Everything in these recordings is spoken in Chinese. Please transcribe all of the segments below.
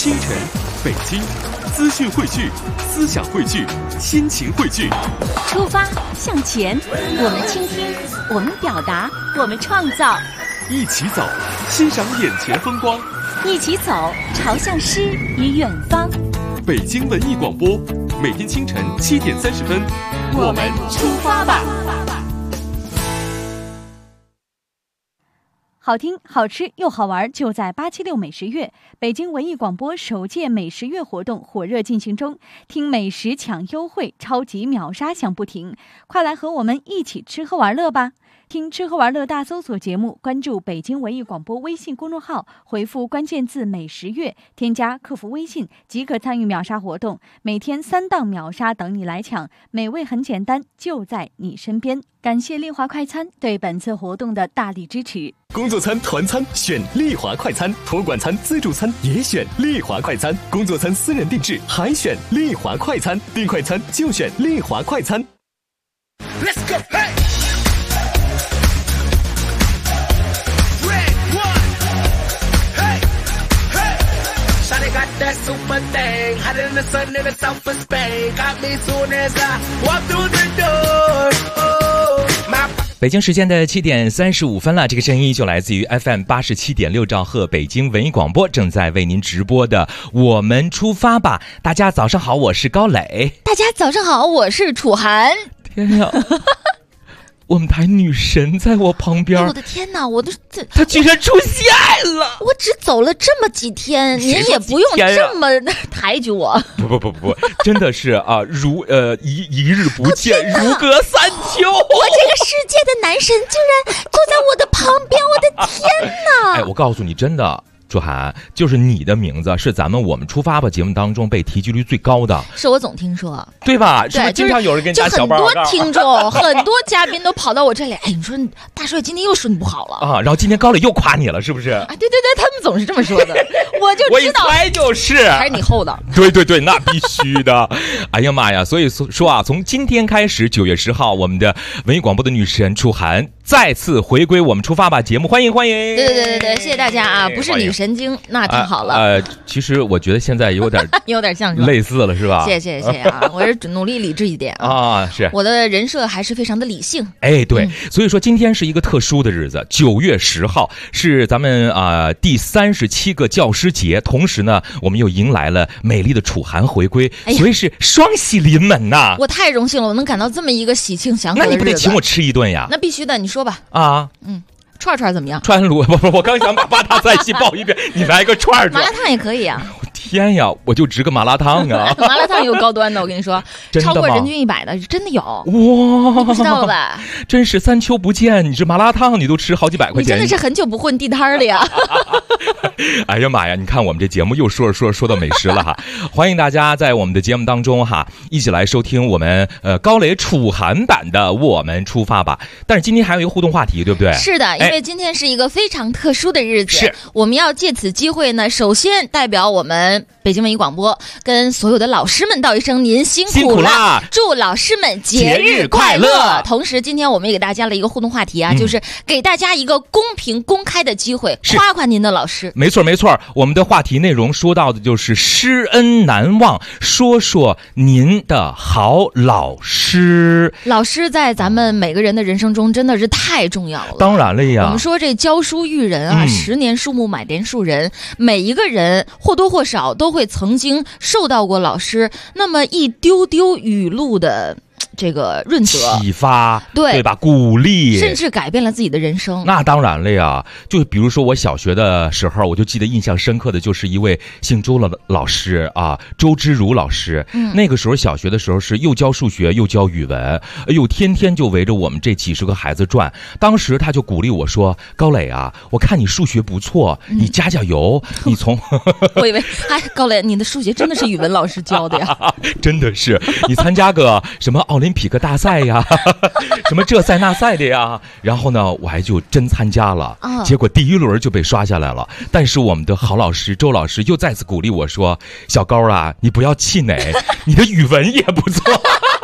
清晨，北京，资讯汇聚，思想汇聚，心情汇聚。 出发向前，我们倾听，我们表达，我们创造。 一起走，欣赏眼前风光。 一起走，朝向诗与远方。 北京文艺广播，每天清晨7点30分，我们出发吧。 好听、好吃又好玩，就在876美食月。北京文艺广播首届美食月活动火热进行中，听美食抢优惠，超级秒杀响不停，快来和我们一起吃喝玩乐吧！听吃喝玩乐大搜索节目，关注北京文艺广播微信公众号，回复关键字美食月，添加客服微信即可参与秒杀活动，每天3档秒杀等你来抢，美味很简单，就在你身边。感谢丽华快餐对本次活动的大力支持。 工作餐、团餐选丽华快餐，托管餐、自助餐也选丽华快餐，工作餐私人定制还选丽华快餐，订快餐就选丽华快餐。Let's go, hey! That super thing, hotter than the sun in the south of Spain. Got me soon as I walk through the door. Oh, my. 北京时间的7点35分了，这个声音就来自于 FM 87.6兆赫北京文艺广播，正在为您直播的我们出发吧。大家早上好，我是高磊。 大家早上好，我是楚涵。 天呀！我们台女神在我旁边， 我的天哪！ 她居然出现了！ 我只走了这么几天，您也不用这么抬举我。 不，真的是啊，一日不见，如隔三秋。 我这个世界的男神竟然坐在我的旁边，我的天哪！ 哎，我告诉你，真的。楚涵，就是你的名字是咱们我们出发吧节目当中被提及率最高的， 是我总听说， 对吧？是不是经常有人跟你打小报告？ 很多听众、很多嘉宾都跑到我这里，哎，你说大帅今天又说你不好了啊，然后今天高磊又夸你了，是不是？ 啊，对，他们总是这么说的，我就知道， 我一猜就是还是你厚道。 对，那必须的。哎呀妈呀！所以说啊，从今天开始，9月10号，我们的文艺广播的女神楚涵再次回归我们出发吧节目，欢迎！ 对，谢谢大家啊！不是女神经，那太好了。 其实我觉得现在有点像类似了，是吧？ 谢谢啊！我是努力理智一点啊，是我的人设还是非常的理性。 哎，对，所以说今天是一个特殊的日子，9月10号是咱们第37个教师节，同时呢，我们又迎来了美丽的楚涵回归，所以是双喜临门呐！ 我太荣幸了，我能赶到这么一个喜庆祥和的日子。 那你不得请我吃一顿呀？ 那必须的，你说吧。 啊， 串怎么样？ 串卤不，我刚想把八大菜系报一遍，你来个串。 麻辣烫也可以啊。 天呀，我就值个麻辣烫啊！ 麻辣烫有高端的，我跟你说，超过人均100的真的有。哇，你不知道了吧？ 真是3秋不见，你这麻辣烫你都吃好几百块钱， 你真的是很久不混地摊了呀！ 哎呀妈呀，你看我们这节目又说到美食了哈！欢迎大家在我们的节目当中哈，一起来收听我们高磊楚涵版的我们出发吧。但是今天还有一个互动话题，对不对？ 是的，因为今天是一个非常特殊的日子， 是我们要借此机会呢，首先代表我们北京文艺广播跟所有的老师们道一声您辛苦了，祝老师们节日快乐。同时今天我们也给大家了一个互动话题啊，就是给大家一个公平公开的机会，夸夸您的老师。 没错，我们的话题内容说到的就是师恩难忘，说说您的好老师。 老师在咱们每个人的人生中真的是太重要了。 当然了呀， 我们说这教书育人啊，10年树木买连树人，每一个人或多或少都会曾经受到过老师那么一丢丢语录的这个润泽启发， 对吧？鼓励， 甚至改变了自己的人生。 那当然了呀，就比如说我小学的时候，我就记得印象深刻的就是一位姓周的老师啊，周之如老师。那个时候小学的时候是又教数学又教语文，哎呦，天天就围着我们这几十个孩子转。当时他就鼓励我说：“高磊啊，我看你数学不错，你加油，你从……” 我以为，高磊，你的数学真的是语文老师教的呀？ 真的是，你参加个什么奥林匹克大赛呀，什么这赛那赛的呀，然后呢我还就真参加了，结果第1轮就被刷下来了。但是我们的好老师周老师又再次鼓励我说：“小高啊，你不要气馁，你的语文也不错。” 哎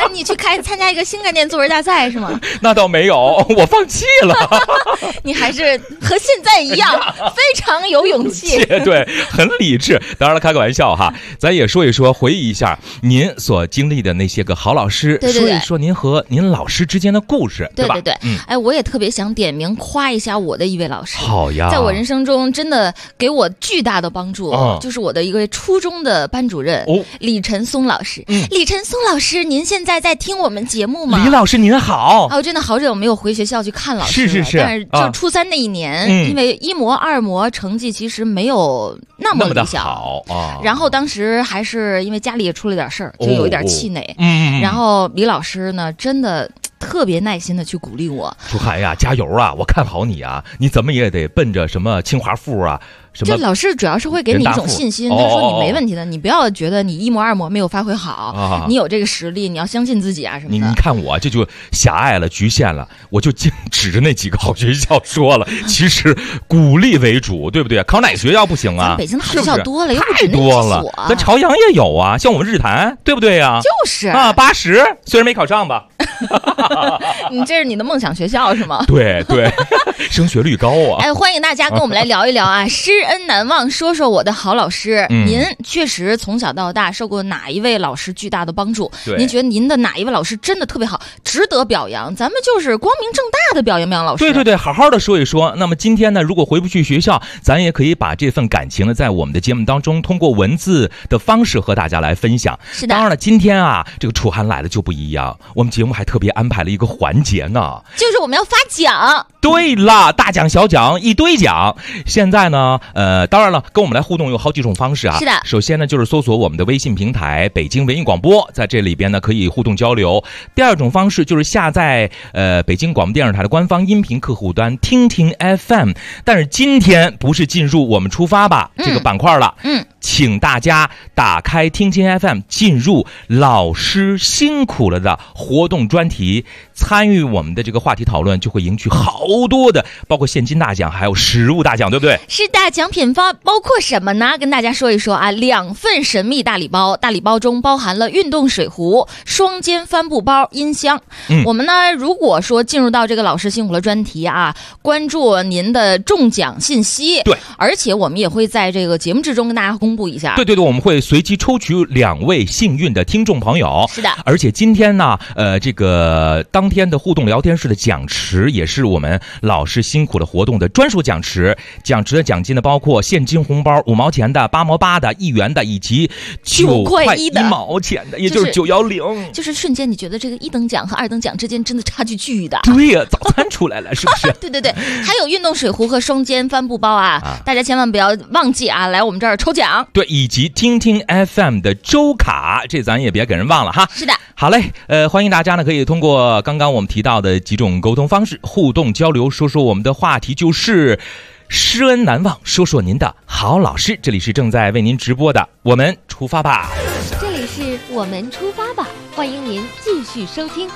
你去参加一个新概念作文大赛是吗？ 那倒没有，我放弃了。 你还是和现在一样，非常有勇气。 对，很理智。当然了，开个玩笑哈，咱也说一说，回忆一下您所经历的那些个好老师， 对， 说一说您和您老师之间的故事， 对吧？ 对，哎，我也特别想点名夸一下我的一位老师。 好呀， 在我人生中真的给我巨大的帮助，就是我的一个初中的班主任李晨松老师。李晨松老师，您现在在听我们节目吗？ 李老师您好。 真的好久没有回学校去看老师了。是。但是就初三那一年，因为一模二模成绩其实没有那么理想，然后当时还是因为家里也出了点事儿，就有一点气馁。然后李老师呢，真的特别耐心的去鼓励我， 楚涵呀，加油啊！我看好你啊！你怎么也得奔着什么清华附啊，什么？ 这老师主要是会给你一种信心，他说你没问题的，你不要觉得你一模二模没有发挥好，你有这个实力，你要相信自己啊什么的。 你看我这就狭隘了，局限了，我就指着那几个好学校说了，其实鼓励为主，对不对？考哪个学校不行啊？ 咱北京的好学校多了，又不止那几所，咱朝阳也有啊，像我们日坛，对不对呀？ 就是啊，80虽然没考上吧。 你这是你的梦想学校是吗？ 对，升学率高啊！ 哎，欢迎大家跟我们来聊一聊啊，师恩难忘，说说我的好老师。您确实从小到大受过哪一位老师巨大的帮助？您觉得您的哪一位老师真的特别好，值得表扬？咱们就是光明正大的表扬老师。 对，好好的说一说。那么今天呢，如果回不去学校，咱也可以把这份感情呢，在我们的节目当中，通过文字的方式和大家来分享。 是的。 当然了，今天啊，这个楚涵来了就不一样，我们节目还特别安排了一个环节呢， 就是我们要发奖。 对了，大奖小奖一堆奖。现在呢，当然了，跟我们来互动有好几种方式啊。 是的。 首先呢，就是搜索我们的微信平台北京文艺广播，在这里边呢可以互动交流。第二种方式就是下载北京广播电视台的官方音频客户端听听 FM。但是今天不是进入我们出发吧这个板块了，请大家打开听听 FM， 进入老师辛苦了的活动专题，参与我们的这个话题讨论，就会赢取好多的，包括现金大奖，还有实物大奖，对不对？ 是的，奖品包括什么呢？跟大家说一说啊，2份神秘大礼包，大礼包中包含了运动水壶、双肩帆布包、音箱。我们呢，如果说进入到这个老师辛苦了专题啊，关注您的中奖信息， 对， 而且我们也会在这个节目之中跟大家公布一下。 对，我们会随机抽取2位幸运的听众朋友。 是的， 而且今天呢，这个当天的互动聊天室的奖池也是我们老师辛苦了活动的专属奖池。奖池的奖金呢，包括现金红包5毛钱的、8毛8的、1元的，以及9块1毛钱的，也就是910。 就是瞬间你觉得这个1等奖和2等奖之间真的差距巨大。 对呀，早餐出来了，是不是？ 对，还有运动水壶和双肩帆布包啊，大家千万不要忘记啊，来我们这儿抽奖。 对，以及听听 FM 的周卡，这咱也别给人忘了哈。 是的。 好嘞，欢迎大家呢可以通过刚刚我们提到的几种沟通方式互动交流，说说我们的话题就是师恩难忘，说说您的好老师。这里是正在为您直播的我们出发吧， 这里是我们出发吧，欢迎您继续收听。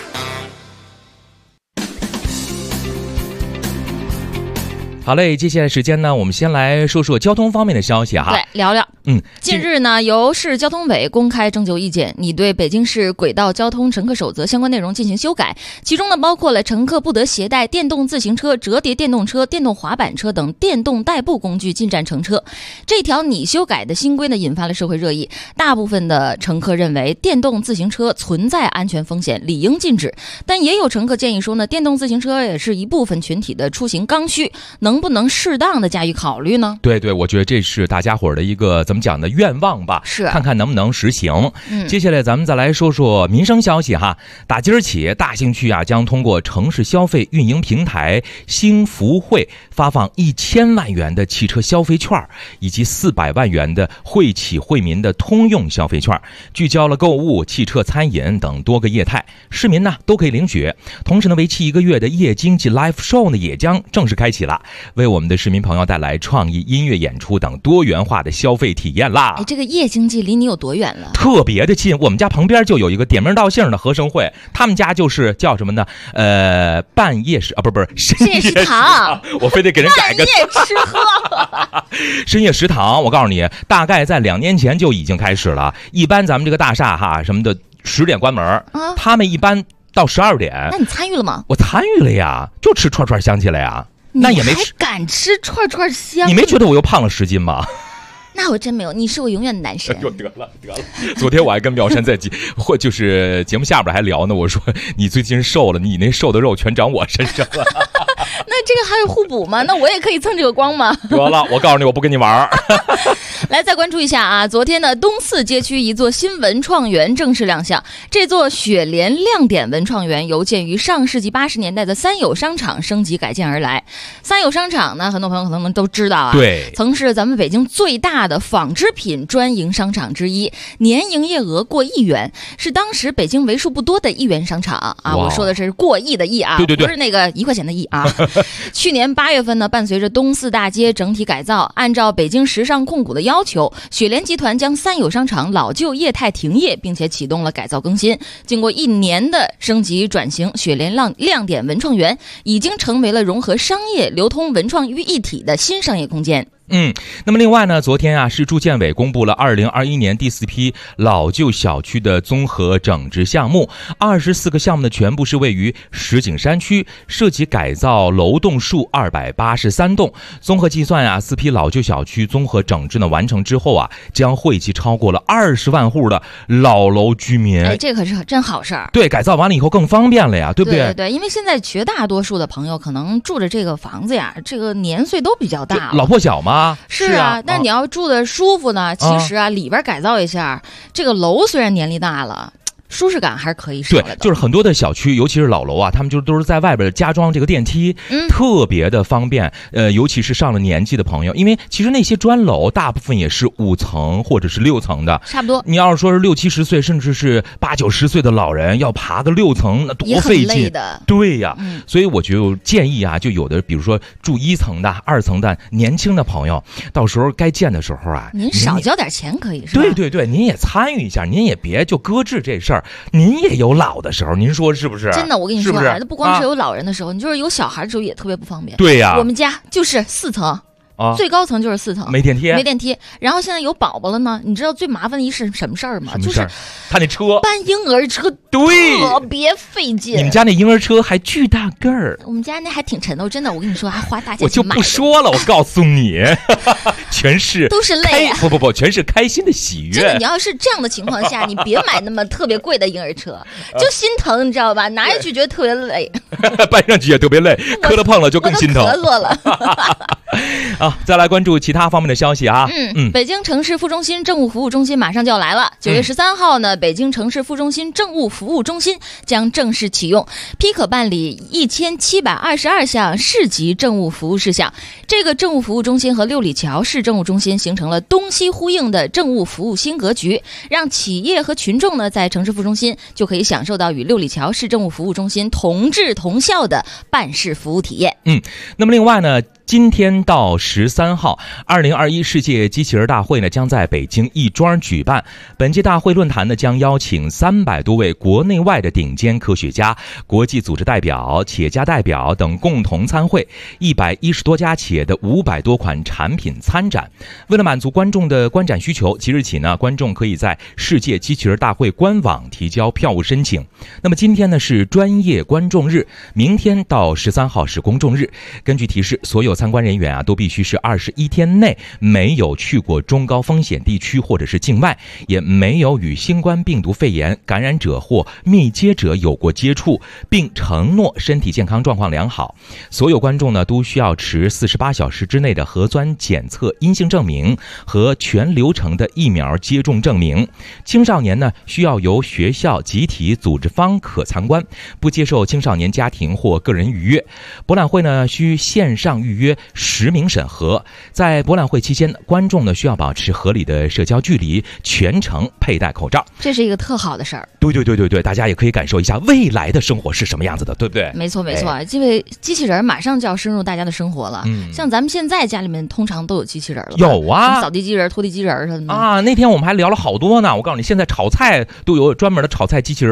好嘞，接下来时间呢，我们先来说说交通方面的消息哈。 对，聊聊。近日呢，由市交通委公开征求意见，拟对北京市轨道交通乘客守则相关内容进行修改，其中呢包括了乘客不得携带电动自行车、折叠电动车、电动滑板车等电动代步工具进站乘车。这条拟修改的新规呢，引发了社会热议。大部分的乘客认为电动自行车存在安全风险，理应禁止。但也有乘客建议说呢，电动自行车也是一部分群体的出行刚需，能不能适当的加以考虑呢？ 对，我觉得这是大家伙儿的一个怎么讲呢，愿望吧， 是看看能不能实行。接下来咱们再来说说民生消息哈。打今儿起，大兴区啊将通过城市消费运营平台兴福汇发放1000万元的汽车消费券，以及400万元的惠企惠民的通用消费券，聚焦了购物、汽车、餐饮等多个业态，市民呢都可以领取。同时呢，为期1个月的夜经济 Live Show 呢也将正式开启了，为我们的市民朋友带来创意音乐演出等多元化的消费体验啦。 这个夜经济离你有多远了？ 特别的近，我们家旁边就有一个点名道姓的和生会，他们家就是叫什么呢？半夜食啊，不是深夜食堂，我非得给人改个半夜吃喝。 深夜食堂，我告诉你，大概在2年前就已经开始了。一般咱们这个大厦哈什么的 10点关门，他们一般到12点。 那你参与了吗？ 我参与了呀，就吃串串香去了呀。那也没还敢吃串串香？ 你没觉得我又胖了10斤吗？ 那我真没有，你是我永远的男神。 得了。昨天我还跟苗山在就是节目下边还聊呢，我说你最近瘦了，你那瘦的肉全长我身上了。 那这个还有互补吗？那我也可以蹭这个光吗？ 得了，我告诉你，我不跟你玩。 来，再关注一下啊！昨天呢，东四街区一座新文创园正式亮相。这座雪莲亮点文创园由建于上世纪80年代的三友商场升级改建而来。三友商场呢，很多朋友可能都知道啊， 对， 曾是咱们北京最大的纺织品专营商场之一，年营业额过1亿元，是当时北京为数不多的1元商场啊。我说的是过亿的亿啊， 对， 不是那个1块钱的亿啊。去年8月份呢，伴随着东四大街整体改造，按照北京时尚控股的要求，雪莲集团将三友商场老旧业态停业，并且启动了改造更新。经过1年的升级转型，雪莲亮点文创园已经成为了融合商业、流通、文创于一体的新商业空间。 那么另外呢，昨天啊，市住建委公布了2021年第4批老旧小区的综合整治项目，24个项目呢全部是位于石景山区，涉及改造楼栋数283栋。综合计算啊，4批老旧小区综合整治呢完成之后啊，将惠及超过了20万户的老楼居民。 这可是真好事儿。 对，改造完了以后更方便了呀，对不对？ 对，因为现在绝大多数的朋友可能住着这个房子呀，这个年岁都比较大了， 老破小嘛。 是啊，但是你要住的舒服呢，其实啊，里边改造一下，这个楼虽然年龄大了，舒适感还是可以上来的。 对，就是很多的小区，尤其是老楼啊，他们就都是在外边加装这个电梯，特别的方便。尤其是上了年纪的朋友，因为其实那些砖楼大部分也是5层或者是6层的， 差不多。 你要是说是60、70岁，甚至是80、90岁的老人，要爬个6层，那多费劲。 也很累的。 对呀，所以我就建议啊，就有的比如说住1层的、2层的年轻的朋友，到时候该建的时候啊， 您少交点钱可以是吧？ 对，您也参与一下，您也别就搁置这事儿。您也有老的时候，您说是不是？ 真的，我跟你说， 是不光是有老人的时候，你就是有小孩的时候也特别不方便。 对呀， 我们家就是4层。最高层就是4层， 没电梯。 然后现在有宝宝了呢，你知道最麻烦的是什么事儿吗？就是他那车搬婴儿车， 对， 特别费劲。 你们家那婴儿车还巨大个儿， 我们家那还挺沉的，真的，我跟你说，还花大钱买的。 我就不说了，我告诉你，全是都是泪啊！ 不，全是开心的喜悦。 真的，你要是这样的情况下，你别买那么特别贵的婴儿车，就心疼，你知道吧？拿下去觉得特别累， 搬上去也特别累，磕了碰了就更心疼。 我都咳嗽了。 再来关注其他方面的消息啊。 北京城市副中心政务服务中心马上就要来了。9月13号呢，北京城市副中心政务服务中心将正式启用，批可办理1722项市级政务服务事项。这个政务服务中心和六里桥市政务中心形成了东西呼应的政务服务新格局，让企业和群众呢在城市副中心就可以享受到与六里桥市政务服务中心同质同效的办事服务体验。 那么另外呢，今天到13号，2021世界机器人大会呢将在北京亦庄举办。本届大会论坛呢将邀请300多位国内外的顶尖科学家、国际组织代表、企业家代表等共同参会，110多家企业的500多款产品参展。为了满足观众的观展需求，即日起呢，观众可以在世界机器人大会官网提交票务申请。那么今天呢是专业观众日，明天到13号是公众日。根据提示，所有参观人员都必须是21天内没有去过中高风险地区或者是境外，也没有与新冠病毒肺炎感染者或密接者有过接触，并承诺身体健康状况良好。所有观众呢都需要持48小时之内的核酸检测阴性证明和全流程的疫苗接种证明。青少年呢需要由学校集体组织方可参观，不接受青少年家庭或个人预约。博览会呢需线上预约实名审核。在博览会期间，观众呢需要保持合理的社交距离，全程佩戴口罩。 这是一个特好的事儿。 对，大家也可以感受一下未来的生活是什么样子的，对不对？ 没错，因为机器人马上就要深入大家的生活了。像咱们现在家里面通常都有机器人了， 有啊， 扫地机器人、拖地机器人什么的啊。那天我们还聊了好多呢。我告诉你，现在炒菜都有专门的炒菜机器人的。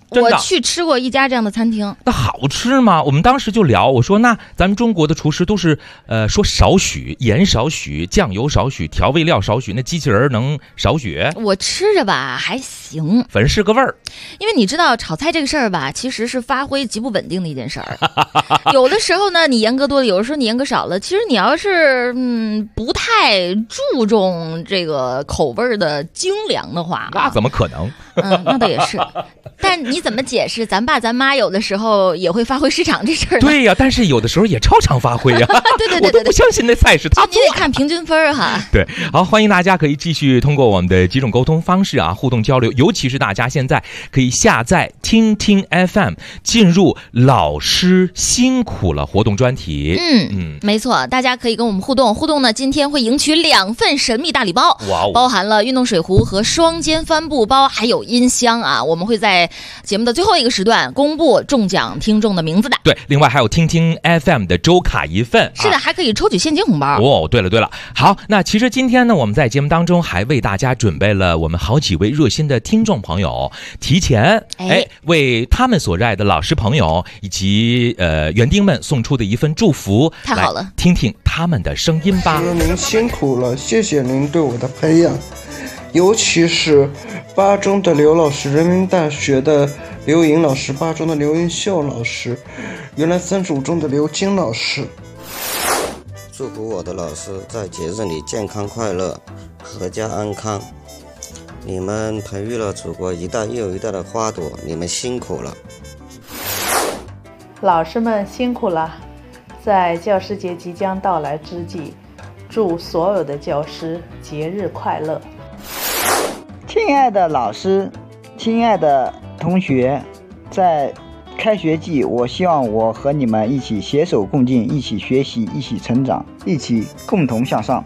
我去吃过一家这样的餐厅。 那好吃吗？我们当时就聊，我说那咱们中国的厨师都是说少许，盐少许，酱油少许，调味料少许，那机器人能少许？ 我吃着吧还行， 反正是个味儿。 因为你知道炒菜这个事儿吧，其实是发挥极不稳定的一件事儿。有的时候呢你严格多了，有的时候你严格少了。其实你要是不太注重这个口味的精良的话， 那怎么可能？ 那倒也是。但你怎么解释咱爸咱妈有的时候也会发挥失常这事儿？ 对呀，但是有的时候也超常发挥呀。 对， 我都不相信那菜是他做的。 你得看平均分哈。 对，好，欢迎大家可以继续通过我们的几种沟通方式啊互动交流，尤其是大家现在可以下载听听 FM， 进入老师辛苦了活动专题。 没错，大家可以跟我们互动呢，今天会赢取2份神秘大礼包，包含了运动水壶和双肩帆布包，还有音箱啊。我们会在节目的最后一个时段公布中奖听众的名字的。 对，另外还有听听 FM 的周卡1份。 是的，还可以抽取现金红包。 对了，好，那其实今天呢，我们在节目当中还为大家准备了我们好几位热心的听众朋友，提前为他们所热爱的老师朋友以及园丁们送出的一份祝福。 太好了， 听听他们的声音吧。 您辛苦了，谢谢您对我的培养，尤其是8中的刘老师，人民大学的刘颖老师，8中的刘云秀老师，原来35中的刘金老师。 祝福我的老师在节日里健康快乐，阖家安康。你们培育了祖国一代又一代的花朵，你们辛苦了。 老师们辛苦了，在教师节即将到来之际，祝所有的教师节日快乐。 亲爱的老师，亲爱的同学，在开学季，我希望我和你们一起携手共进，一起学习，一起成长，一起共同向上。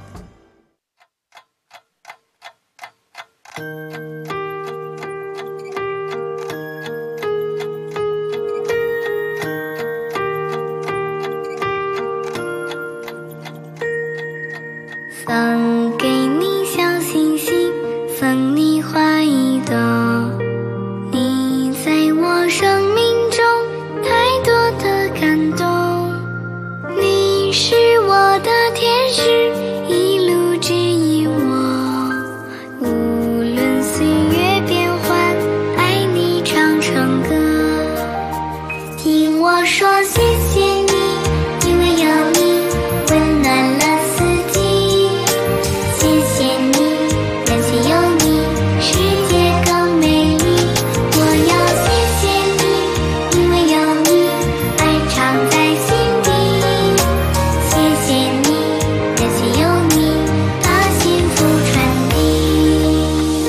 送给你小星星，送你花一朵，你在我生命中太多的感动，你是我的天使，一路指引我，无论岁月变幻，爱你唱成歌。听我说谢谢你，因为有你温暖了四季，谢谢你，感谢有你，世界更美丽。我要谢谢你，因为有你，爱藏在心底。谢谢你，感谢有你，把幸福传递。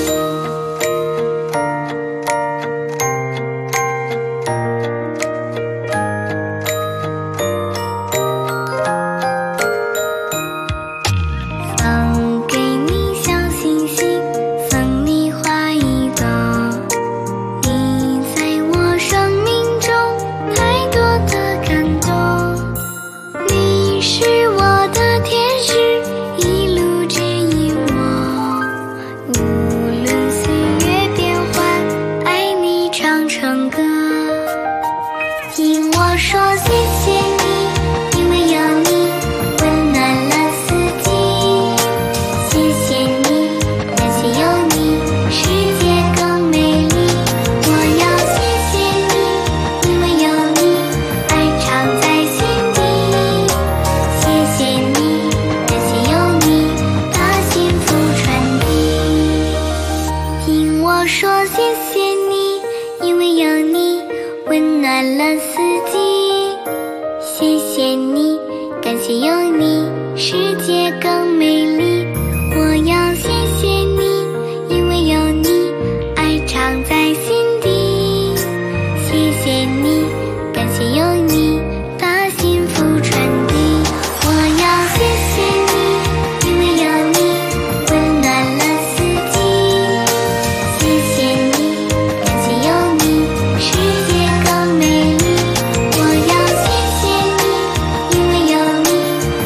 送给你小星星，送你花一朵，你在我生命中太多的感动，你是我的天使，一路指引我，无论岁月变幻，爱你唱成歌。听我说谢谢你，因为有你温暖了四季，谢谢你，感谢有你，世界更美丽。我要谢谢你，因为有你，爱藏在心底。谢谢你，感谢有你，把幸福传递。听我说谢谢你，因为有你温暖了四季。谢谢你，感谢有你，世界更美丽。我要谢谢你，因为有你，爱藏在心底。谢谢你，感谢有你，把幸福传递。我要谢谢你，因为有你，温暖了四季。谢谢你，感谢有你，世界更美丽。我要谢谢你，因为有你，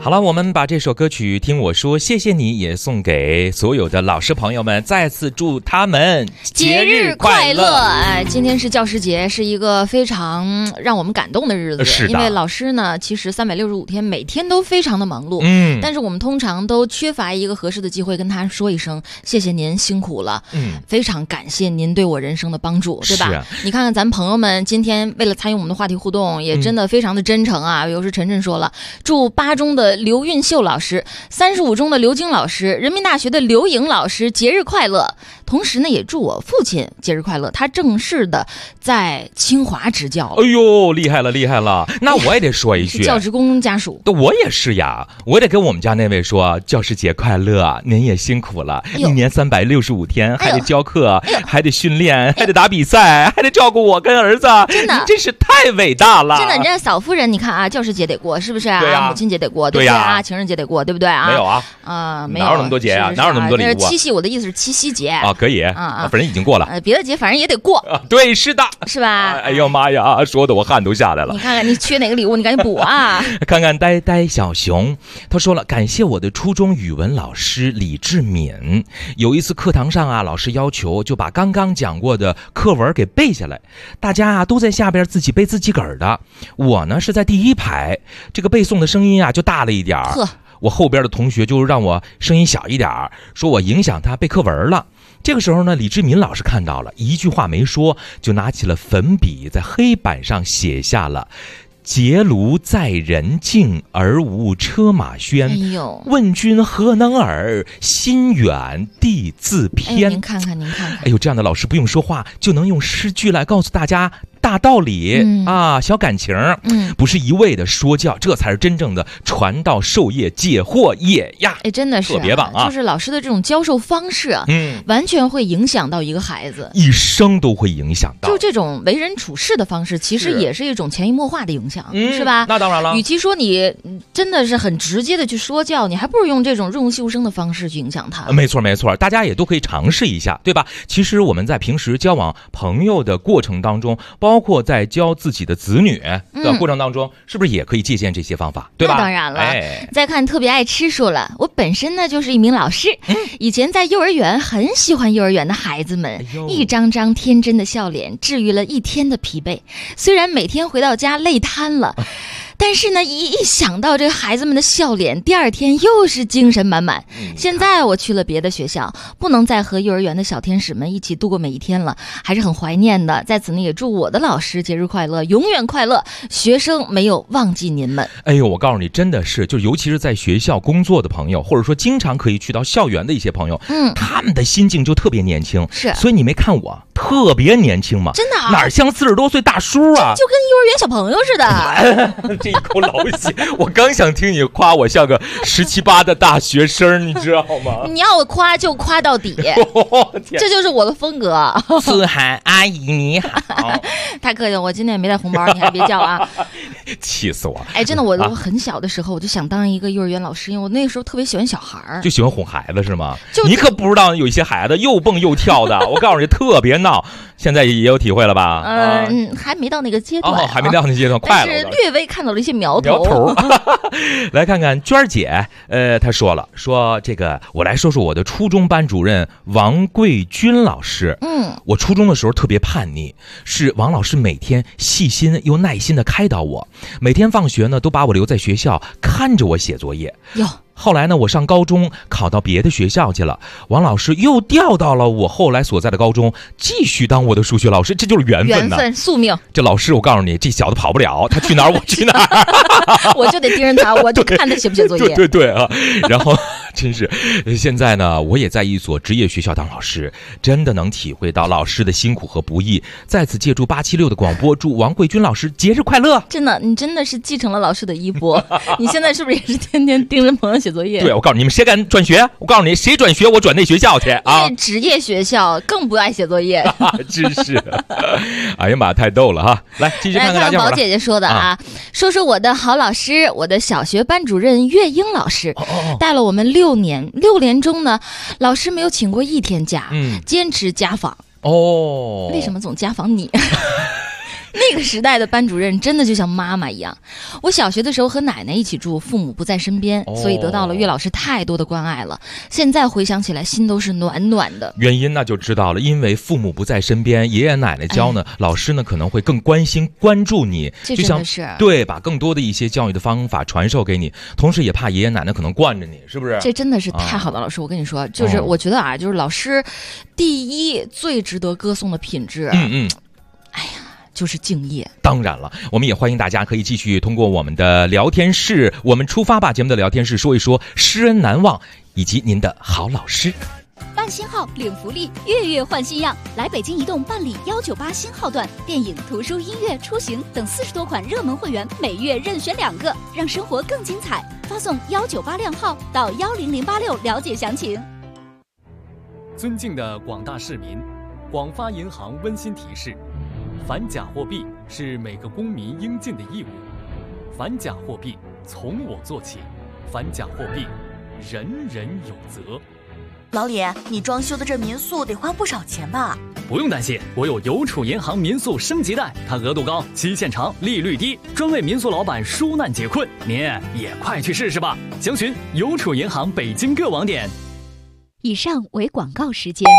好了，我们把这首歌曲《听我说谢谢你》也送给所有的老师朋友们，再次祝他们节日快乐。今天是教师节，是一个非常让我们感动的日子。 是的， 因为老师呢，其实365天每天都非常的忙碌，但是我们通常都缺乏一个合适的机会跟他说一声谢谢您辛苦了，非常感谢您对我人生的帮助，对吧？你看看咱朋友们今天为了参与我们的话题互动，也真的非常的真诚啊。比如说晨晨说了，祝8中的刘运秀老师、35中的刘晶老师、人民大学的刘颖老师节日快乐。同时呢，也祝我父亲节日快乐，他正式的在清华执教了。 哎呦，厉害了厉害了！那我也得说一句， 教职工家属， 我也是呀，我得跟我们家那位说教师节快乐，您也辛苦了，一年365天，还得教课，还得训练，还得打比赛，还得照顾我跟儿子， 真的， 您真是太伟大了。 真的，人家嫂夫人，你看啊，教师节得过，是不是啊？ 对呀， 母亲节得过，对不对啊？情人节得过，对不对啊？ 没有啊， 没有， 哪有那么多节啊？哪有那么多礼物？ 七夕，我的意思是七夕节啊，可以啊，反正已经过了。 别的节反正也得过。 对，是的， 是吧？ 哎呦妈呀，说的我汗都下来了。 你看看，你缺哪个礼物，你赶紧补啊！ 看看呆呆小熊，他说了，感谢我的初中语文老师李志敏。有一次课堂上啊，老师要求就把刚刚讲过的课文给背下来，大家啊都在下边自己背自己个儿的，我呢是在第一排，这个背诵的声音啊就大了一点儿。我后边的同学就让我声音小一点，说我影响他背课文了。这个时候呢，李志敏老师看到了，一句话没说，就拿起了粉笔在黑板上写下了结庐在人境，而无车马喧。问君何能尔？心远地自偏。 您看看，您看看。 哎呦，这样的老师不用说话，就能用诗句来告诉大家大道理啊，小感情，不是一味的说教，这才是真正的传道授业解惑业呀！ 哎，真的是特别棒啊！ 就是老师的这种教授方式啊，完全会影响到一个孩子， 一生都会影响到。 就这种为人处事的方式，其实也是一种潜移默化的影响，是吧？ 那当然了。 与其说你真的是很直接的去说教，你还不如用这种润物细无声的方式去影响他。 没错没错，大家也都可以尝试一下，对吧？其实我们在平时交往朋友的过程当中，包括在教自己的子女的过程当中，是不是也可以借鉴这些方法，对吧？ 那当然了。再看特别爱吃说了，我本身呢就是一名老师，以前在幼儿园很喜欢幼儿园的孩子们，一张张天真的笑脸治愈了一天的疲惫。虽然每天回到家累瘫了，但是呢，一想到这个孩子们的笑脸，第二天又是精神满满。现在我去了别的学校，不能再和幼儿园的小天使们一起度过每一天了，还是很怀念的。在此呢，也祝我的老师节日快乐，永远快乐，学生没有忘记您们。 哎呦，我告诉你，真的是，就尤其是在学校工作的朋友，或者说经常可以去到校园的一些朋友，他们的心境就特别年轻。 是， 所以你没看我特别年轻吗？ 真的啊， 哪像40多岁大叔啊， 就跟幼儿园小朋友似的。 这一口老血，我刚想听你夸我像个17、18的大学生，你知道吗？ 你要我夸就夸到底，这就是我的风格。 思涵阿姨你好， 太客气了，我今天也没带红包，你还别叫啊！ 气死我！ 哎，真的，我很小的时候我就想当一个幼儿园老师，因为我那个时候特别喜欢小孩儿， 就喜欢哄孩子是吗？你可不知道有一些孩子又蹦又跳的，我告诉你特别闹。现在也有体会了吧？ 还没到那个阶段， 还没到那阶段，快了。 但是略微看到了一些苗头。 来看看娟儿姐，她说这个，我来说说我的初中班主任王桂军老师。我初中的时候特别叛逆，是王老师每天细心又耐心的开导我，每天放学呢都把我留在学校看着我写作业。后来呢，我上高中考到别的学校去了，王老师又调到了我后来所在的高中，继续当我的数学老师，这就是缘分呐， 缘分宿命。 这老师，我告诉你，这小子跑不了，他去哪儿我去哪儿， 我就得盯着他，我就看他写不写作业。 对啊，然后真是，现在呢，我也在一所职业学校当老师，真的能体会到老师的辛苦和不易。在此借助876的广播，祝王桂军老师节日快乐。 真的，你真的是继承了老师的衣钵。你现在是不是也是天天盯着朋友写作业？ 对，我告诉你们，谁敢转学？我告诉你，谁转学，我转那学校去啊！ 因为职业学校更不爱写作业， 真是，哎呀妈，太逗了哈！来，继续看看大家伙。 宝姐姐说的啊，说说我的好老师，我的小学班主任岳英老师，带了我们6年，6年中呢，老师没有请过1天假，坚持家访。 为什么总家访你？ 那个时代的班主任真的就像妈妈一样。我小学的时候和奶奶一起住，父母不在身边，所以得到了岳老师太多的关爱了。现在回想起来，心都是暖暖的。 原因那就知道了，因为父母不在身边，爷爷奶奶教呢，老师呢可能会更关心关注你， 这真的是对，把更多的一些教育的方法传授给你，同时也怕爷爷奶奶可能惯着你，是不是？ 这真的是太好的老师，我跟你说，就是我觉得啊，就是老师第一最值得歌颂的品质，哎呀，就是敬业。 当然了，我们也欢迎大家可以继续通过我们的聊天室，我们出发吧节目的聊天室，说一说师恩难忘以及您的好老师。 办新号领福利，月月换新样，来北京移动办理198新号段，电影、图书、音乐、出行等40多款热门会员，每月任选2个，让生活更精彩。发送198靓号到10086了解详情。 尊敬的广大市民，广发银行温馨提示：反假货币是每个公民应尽的义务。反假货币从我做起，反假货币人人有责。 老李，你装修的这民宿得花不少钱吧？ 不用担心，我有邮储银行民宿升级贷，它额度高，期限长，利率低，专为民宿老板纾难解困。您也快去试试吧！详询邮储银行北京各网点。 以上为广告时间。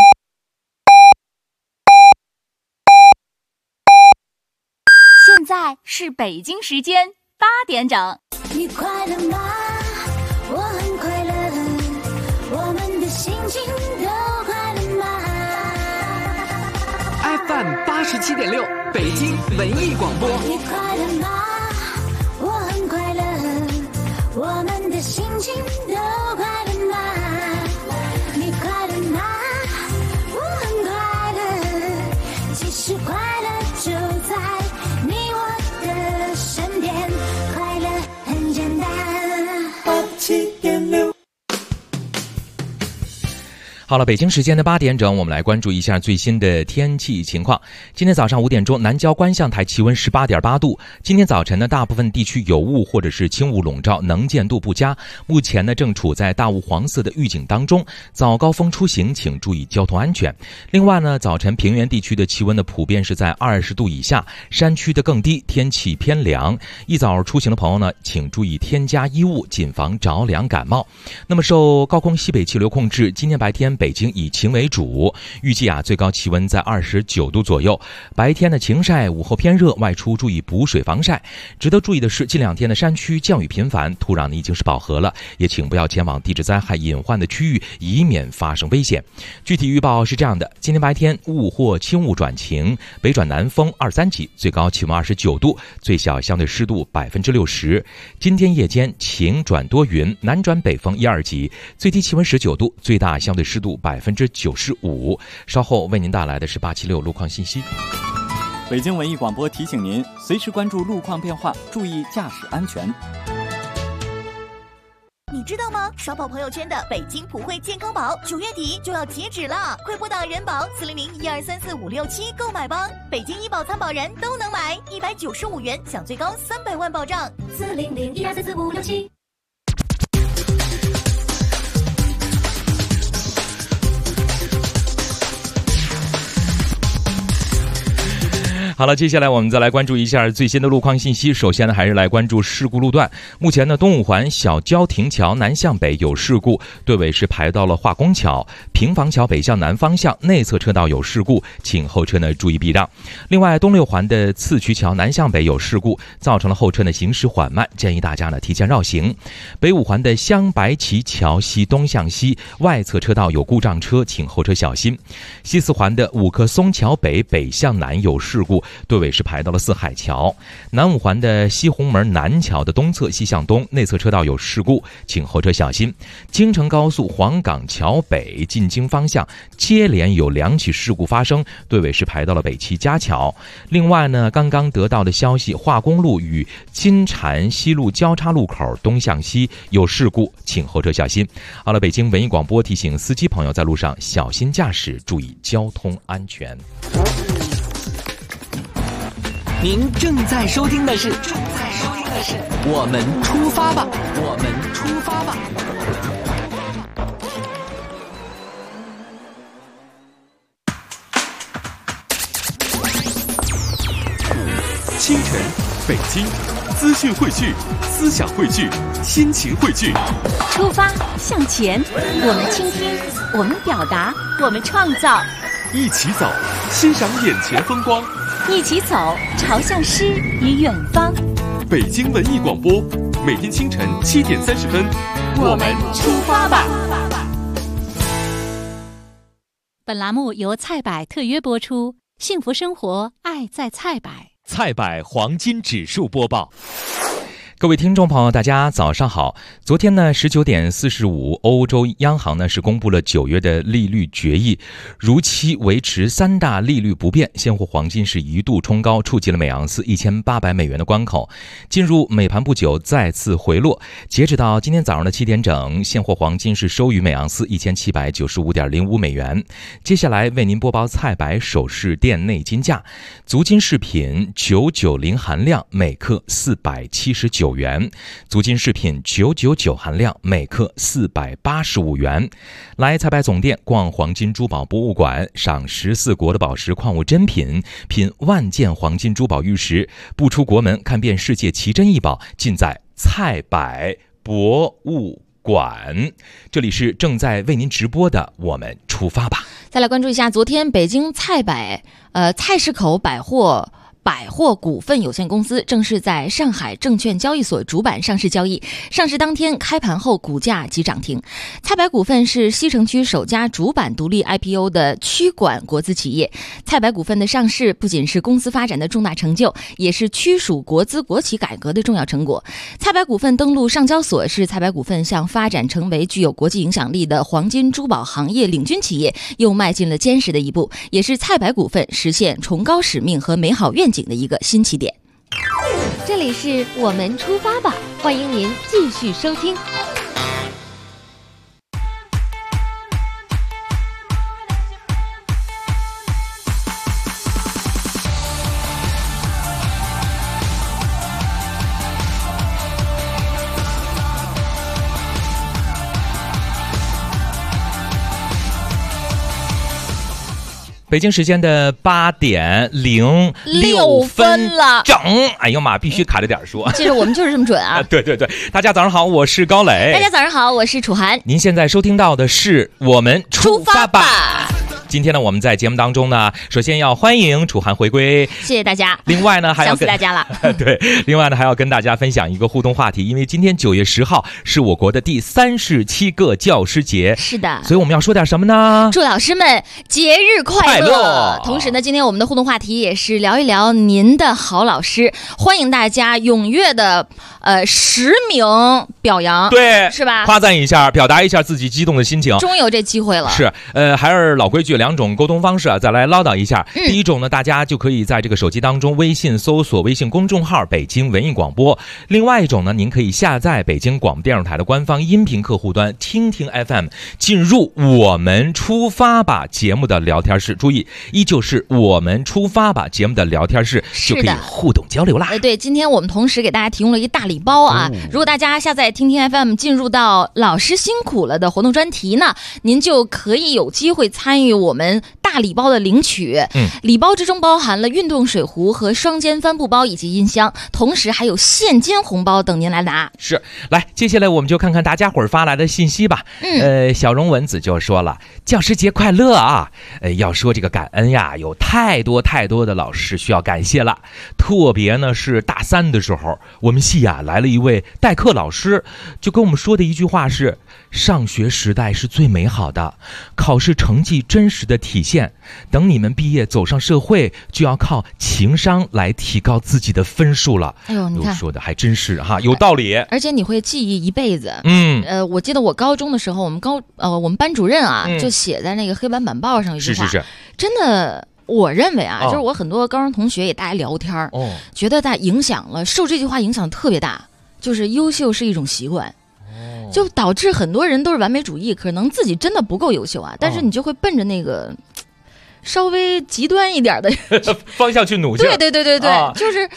现在是北京时间8点整。 你快乐吗？我很快乐。我们的心情都快乐吗 ？FM 87.6，北京文艺广播。 你快乐吗？我很快乐。我们的心情都快乐吗？你快乐吗？我很快乐。其实快乐就在你我的身边，快乐很简单。87.6。 好了，北京时间的8点整，我们来关注一下最新的天气情况。今天早上5点钟，南郊观象台气温18.8度。今天早晨呢，大部分地区有雾或者是轻雾笼罩，能见度不佳。目前呢，正处在大雾黄色的预警当中，早高峰出行请注意交通安全。另外呢，早晨平原地区的气温呢，普遍是在20度以下，山区的更低，天气偏凉。一早出行的朋友呢，请注意添加衣物，谨防着凉感冒。那么受高空西北气流控制，今天白天北京以晴为主，预计最高气温在29度左右。白天的晴晒，午后偏热，外出注意补水防晒。值得注意的是，近2天的山区降雨频繁，土壤呢已经是饱和了，也请不要前往地质灾害隐患的区域，以免发生危险。具体预报是这样的：今天白天雾或轻雾转晴，北转南风2、3级，最高气温29度，最小相对湿度60%。今天夜间晴转多云，南转北风1、2级，最低气温19度，最大相对湿度95%。稍后为您带来的是876路况信息。 北京文艺广播提醒您，随时关注路况变化，注意驾驶安全。 你知道吗？刷爆朋友圈的北京普惠健康宝9月底就要截止了，快拨打人保400-1234-567购买吧！北京医保参保人都能买，195元享最高300万保障。 400-1234-567。 好了，接下来我们再来关注一下最新的路况信息。首先呢，还是来关注事故路段。目前呢，东五环小交亭桥南向北有事故，队尾是排到了化工桥；平房桥北向南方向内侧车道有事故，请后车呢注意避让。另外，东六环的次渠桥南向北有事故，造成了后车呢行驶缓慢，建议大家呢提前绕行。北五环的香白旗桥西东向西外侧车道有故障车，请后车小心。西四环的五棵松桥北北向南有事故，队尾是排到了四海桥。南五环的西红门南桥的东侧西向东内侧车道有事故，请后车小心。京承高速黄岗桥北进京方向接连有2起事故发生，队尾是排到了北齐家桥。另外呢，刚刚得到的消息，化工路与金禅西路交叉路口东向西有事故，请后车小心。好了，北京文艺广播提醒司机朋友在路上小心驾驶，注意交通安全。 您正在收听的是我们出发吧，我们出发吧。 清晨，北京，资讯汇聚，思想汇聚，心情汇聚。 出发向前，我们倾听，我们表达，我们创造。 一起走，欣赏眼前风光。 一起走，朝向诗与远方。 北京文艺广播，每天清晨7点30分，我们出发吧。 本栏目由菜百特约播出，幸福生活，爱在菜百。 菜百黄金指数播报。 各位听众朋友，大家早上好。昨天呢19点45，欧洲央行呢是公布了9月的利率决议，如期维持3大利率不变。现货黄金是一度冲高，触及了每盎司1800美元的关口。进入美盘不久，再次回落。截止到今天早上的7点整，现货黄金是收于每盎司1795.05美元。接下来为您播报菜百首饰店内金价：足金饰品990含量每克479元，足金饰品999含量每克485元。来菜百总店逛黄金珠宝博物馆，赏14国的宝石矿物珍品，品万件黄金珠宝玉石，不出国门看遍世界奇珍异宝，尽在菜百博物馆。这里是正在为您直播的我们出发吧。 再来关注一下昨天北京菜市口百货股份有限公司正式在上海证券交易所主板上市交易，上市当天开盘后股价即涨停。菜百股份是西城区首家主板独立 IPO 的区管国资企业。菜百股份的上市不仅是公司发展的重大成就，也是区属国资国企改革的重要成果。菜百股份登陆上交所，是菜百股份向发展成为具有国际影响力的黄金珠宝行业领军企业又迈进了坚实的一步，也是菜百股份实现崇高使命和美好愿景的一个新起点。 这里是我们出发吧，欢迎您继续收听。 北京时间的8点06分了， 整！哎呦妈，必须卡着点说。 其实我们就是这么准啊！ 对对对，大家早上好，我是高磊。 大家早上好，我是楚涵。 您现在收听到的是我们出发吧。今天呢，我们在节目当中呢，首先要欢迎楚涵回归， 谢谢大家。 另外呢，还要想死大家了。 对，另外呢，还要跟大家分享一个互动话题，因为今天9月10号是我国的第37个教师节。 是的， 所以我们要说点什么呢？ 祝老师们节日快乐！同时呢，今天我们的互动话题也是聊一聊您的好老师，欢迎大家踊跃的实名表扬， 对， 是吧？ 夸赞一下，表达一下自己激动的心情。 终于有这机会了。 是，还是老规矩，2种沟通方式啊，再来唠叨一下。第一种呢，大家就可以在这个手机当中微信搜索微信公众号北京文艺广播。另外一种呢，您可以下载北京广播电视台的官方音频客户端听听 FM， 进入我们出发吧节目的聊天室。注意，依旧是我们出发吧节目的聊天室，就可以互动交流啦。 对，今天我们同时给大家提供了一大礼包啊！如果大家下载听听 FM， 进入到老师辛苦了的活动专题呢，您就可以有机会参与我们大礼包的领取。礼包之中包含了运动水壶和双肩帆布包以及音箱，同时还有现金红包等您来拿。 是，来，接下来我们就看看大家伙儿发来的信息吧。小荣文子就说了，教师节快乐啊！要说这个感恩呀，有太多的老师需要感谢了。特别呢是大3的时候，我们系啊来了一位代课老师，就跟我们说的一句话是：上学时代是最美好的，考试成绩真实的体现。等你们毕业走上社会，就要靠情商来提高自己的分数了。 哎呦，你看说的还真是哈，有道理。 而且你会记忆一辈子。我记得我高中的时候，我们班主任啊，就写在那个黑板板报上一句话， 是真的。我认为啊，就是我很多高中同学也大家聊天，觉得他受这句话影响特别大，就是优秀是一种习惯。就导致很多人都是完美主义，可能自己真的不够优秀啊，但是你就会奔着那个稍微极端一点的方向去努劲。 对，就是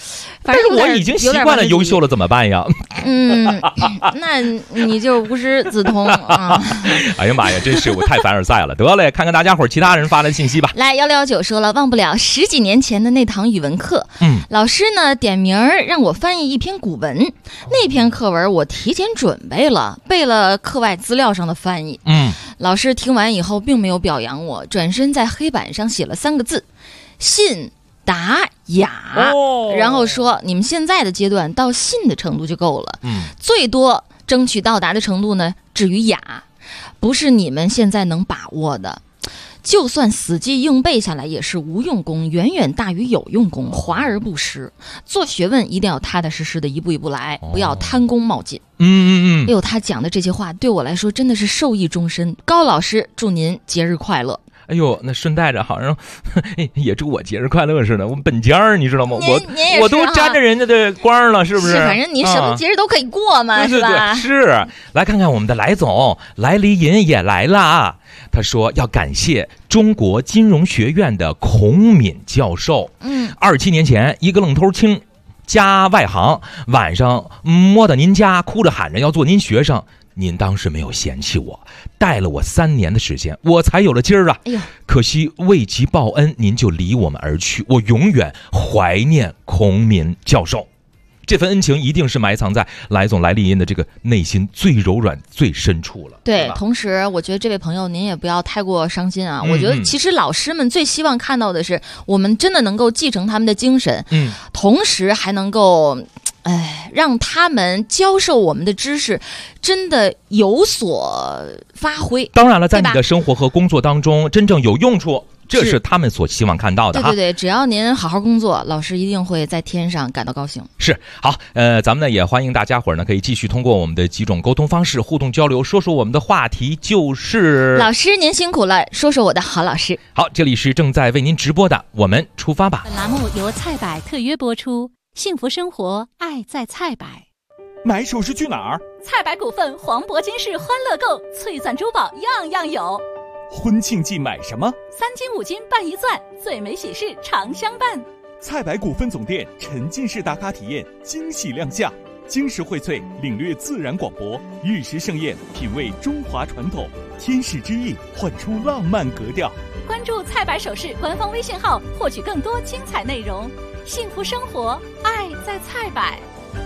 但是我已经习惯了优秀了，怎么办呀？ 那你就无师自通啊！ 哎呀妈呀，真是我太凡尔赛了。得嘞，看看大家伙其他人发的信息吧。 来，169说了，忘不了10几年前的那堂语文课，老师呢点名让我翻译一篇古文，那篇课文我提前准备了，背了课外资料上的翻译。老师听完以后并没有表扬我，转身在黑板上写了3个字：信达雅，然后说你们现在的阶段到信的程度就够了，最多争取到达的程度呢至于雅，不是你们现在能把握的。就算死记硬背下来也是无用功，远远大于有用功，华而不实。做学问一定要踏踏实实的一步一步来，不要贪功冒进。哎呦，他讲的这些话对我来说真的是受益终身。高老师，祝您节日快乐。 哎呦，那顺带着好像也祝我节日快乐似的。我们本家你知道吗？我都沾着人家的光了，是不是？ 反正你什么节日都可以过嘛，是吧？ 是。来看看我们的来总来离银也来了，他说要感谢中国金融学院的孔敏教授。27年前一个愣头青加外行，晚上摸到您家，哭着喊着要做您学生。您当时没有嫌弃我，带了我3年的时间，我才有了今儿啊！可惜未及报恩，您就离我们而去，我永远怀念孔敏教授。这份恩情一定是埋藏在来总来丽音的这个内心最柔软最深处了。 对，同时我觉得这位朋友您也不要太过伤心啊。我觉得其实老师们最希望看到的是我们真的能够继承他们的精神，同时还能够让他们教授我们的知识真的有所发挥。 当然了，在你的生活和工作当中真正有用处，这是他们所希望看到的。 对，只要您好好工作，老师一定会在天上感到高兴。 是，好，咱们呢也欢迎大家伙呢可以继续通过我们的几种沟通方式互动交流，说说我们的话题就是老师您辛苦了，说说我的好老师。 好，这里是正在为您直播的我们出发吧。 本栏目由菜百特约播出，幸福生活，爱在菜百。 买首饰去哪儿？ 菜百股份黄铂金饰欢乐购，翠钻珠宝样样有。 婚庆季买什么 ？3金5金办1钻，最美喜事常相伴。 菜百股份总店沉浸式打卡体验惊喜亮相，晶石荟萃，领略自然广播，玉石盛宴，品味中华传统，天使之翼，唤出浪漫格调。 关注菜百首饰官方微信号，获取更多精彩内容。幸福生活，爱在菜百。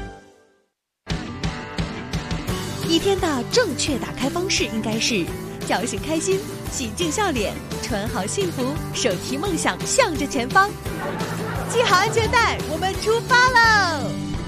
一天的正确打开方式应该是叫醒开心，洗净笑脸，穿好幸福，手提梦想向着前方。系好安全带，我们出发喽！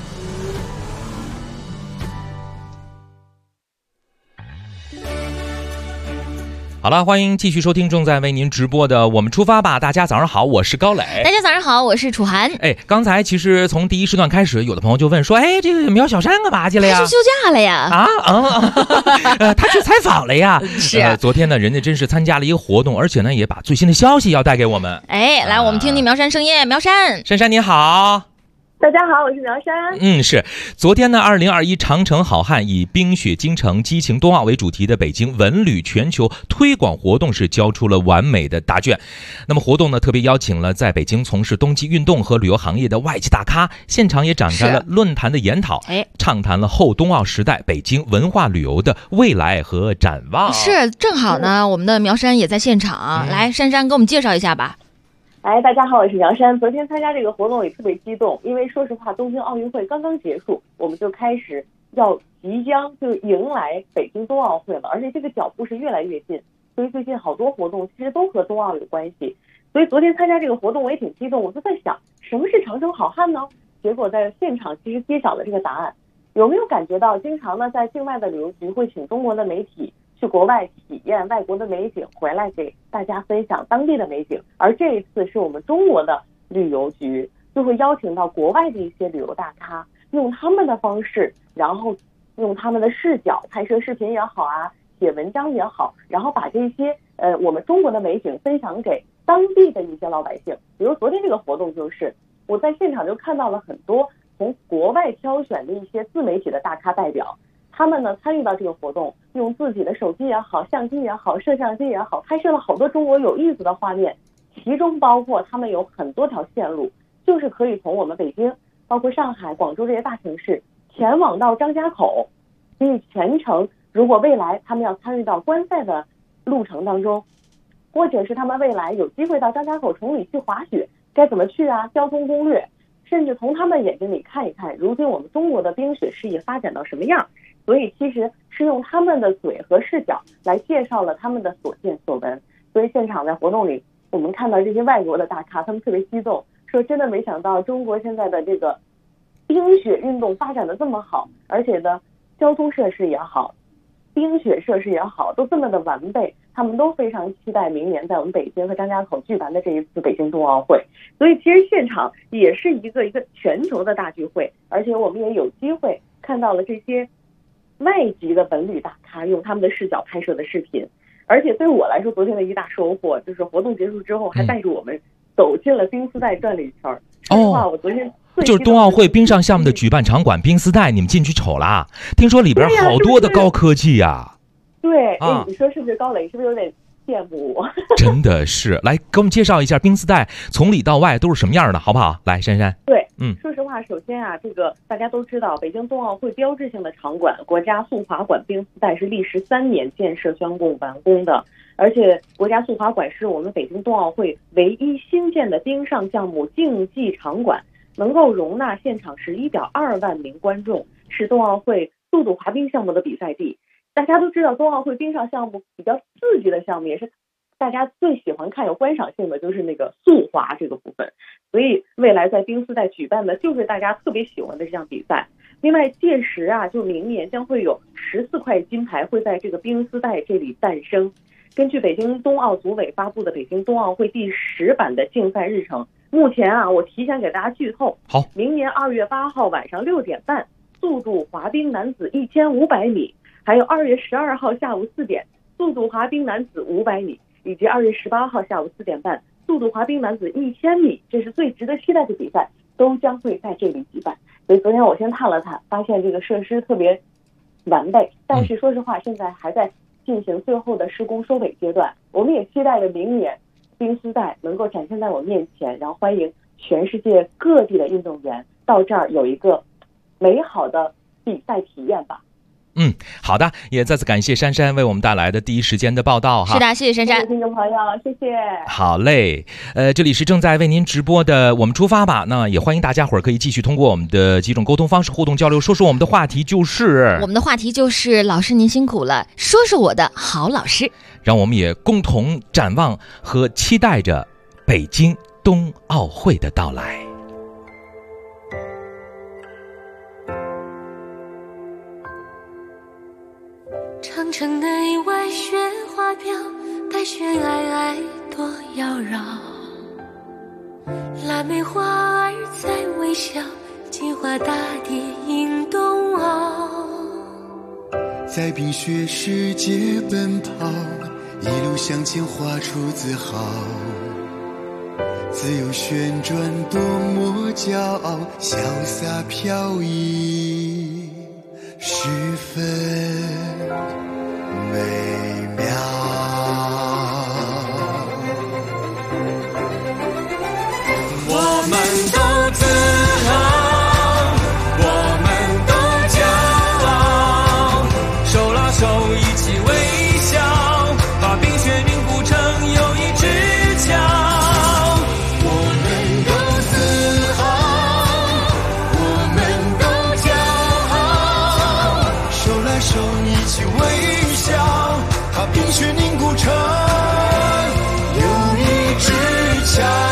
好了，欢迎继续收听正在为您直播的我们出发吧。大家早上好，我是高磊。 大家早上好，我是楚涵。 刚才其实从第一时段开始，有的朋友就问说，这个苗小山干嘛去了呀？ 他去休假了呀？ 他去采访了呀？ 是。 昨天呢，人家真是参加了一个活动，而且呢，也把最新的消息要带给我们。 来，我们听听苗山声音。苗山， 珊珊你好。 大家好，我是苗山。 是昨天呢，2021长城好汉以冰雪京城激情冬奥为主题的北京文旅全球推广活动是交出了完美的答卷。那么活动呢，特别邀请了在北京从事冬季运动和旅游行业的外籍大咖，现场也展开了论坛的研讨，畅谈了后冬奥时代北京文化旅游的未来和展望。 是，正好呢，我们的苗山也在现场，来，珊珊给我们介绍一下吧。 大家好，我是苗山。昨天参加这个活动也特别激动，因为说实话，东京奥运会刚刚结束，我们就开始即将就迎来北京冬奥会了，而且这个脚步是越来越近，所以最近好多活动其实都和冬奥有关系。所以昨天参加这个活动我也挺激动，我就在想什么是长城好汉呢？结果在现场其实揭晓了这个答案。有没有感觉到经常呢在境外的旅游局会请中国的媒体去国外体验外国的美景，回来给大家分享当地的美景，而这一次是我们中国的旅游局就会邀请到国外的一些旅游大咖，用他们的方式，然后用他们的视角拍摄视频也好啊，写文章也好，然后把这些我们中国的美景分享给当地的一些老百姓。比如昨天这个活动就是我在现场就看到了很多从国外挑选的一些自媒体的大咖代表，他们呢参与到这个活动，用自己的手机也好，相机也好，摄像机也好，拍摄了好多中国有意思的画面，其中包括他们有很多条线路，就是可以从我们北京包括上海、广州这些大城市，前往到张家口。所以全程如果未来他们要参与到观赛的路程当中，或者是他们未来有机会到张家口崇礼去滑雪，该怎么去啊？交通攻略，甚至从他们眼睛里看一看，如今我们中国的冰雪事业发展到什么样。所以其实是用他们的嘴和视角来介绍了他们的所见所闻。所以现场在活动里，我们看到这些外国的大咖，他们特别激动，说真的没想到中国现在的这个冰雪运动发展的这么好，而且呢，交通设施也好，冰雪设施也好，都这么的完备，他们都非常期待明年在我们北京和张家口举办的这一次北京冬奥会。所以其实现场也是一个全球的大聚会，而且我们也有机会看到了这些外籍的文旅大咖用他们的视角拍摄的视频。而且对我来说，昨天的一大收获就是活动结束之后还带着我们走进了冰丝带转了一圈。说实话，我昨天就是冬奥会冰上项目的举办场馆冰丝带，你们进去瞅啦？听说里边好多的高科技呀。 对啊，你说是不是高磊？是不是有点羡慕我？ 真的是，来给我们介绍一下冰丝带从里到外都是什么样的，好不好？来，珊珊。 对，说实话，首先啊，这个大家都知道，北京冬奥会标志性的场馆国家速滑馆冰丝带是历时3年建设宣布完工的，而且国家速滑馆是我们北京冬奥会唯一新建的冰上项目竞技场馆，能够容纳现场11.2万名观众，是冬奥会速度滑冰项目的比赛地。大家都知道，冬奥会冰上项目比较刺激的项目，也是大家最喜欢看有观赏性的，就是那个速滑这个部分。所以未来在冰丝带举办的就是大家特别喜欢的这项比赛。另外届时啊，就明年将会有14块金牌会在这个冰丝带这里诞生。根据北京冬奥组委发布的北京冬奥会第10版的竞赛日程，目前啊，我提前给大家剧透， 好， 明年2月8号晚上6点半，速度滑冰男子1500米，还有2月12号下午4点，速度滑冰男子500米，以及2月18号下午4点半，速度滑冰男子1000米，这是最值得期待的比赛，都将会在这里举办。所以昨天我先探了探，发现这个设施特别完备，但是说实话，现在还在进行最后的施工收尾阶段。我们也期待着明年冰丝带能够展现在我面前，然后欢迎全世界各地的运动员到这儿有一个美好的比赛体验吧。 好的，也再次感谢珊珊为我们带来的第一时间的报道哈。 是的，谢谢珊珊。 听众朋友，谢谢。 好嘞，这里是正在为您直播的我们出发吧。那也欢迎大家伙儿可以继续通过我们的几种沟通方式互动交流，说说我们的话题就是老师您辛苦了，说说我的好老师。 让我们也共同展望和期待着北京冬奥会的到来。 长城内外雪花飘，白雪皑皑多妖娆。腊梅花儿在微笑，金花大地迎冬奥。 在冰雪世界奔跑，一路向前画出自豪。自由旋转多么骄傲，潇洒飘逸十分美妙。 我们都自豪，我们都骄傲，手拉手一起微笑，把冰雪凝固成友谊之桥。我们都自豪，我们都骄傲，手拉手一起微笑，把冰雪凝固成友谊之桥。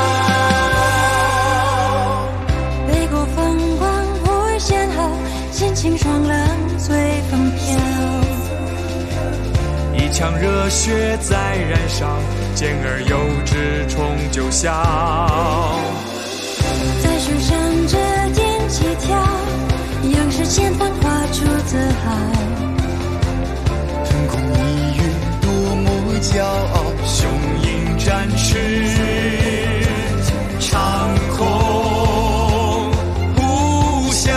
一腔热血在燃烧，健儿有志冲就笑。 在树上这踮起跳，仰视前方画出自豪。 腾空一跃多么骄傲， 雄鹰展翅长空呼啸。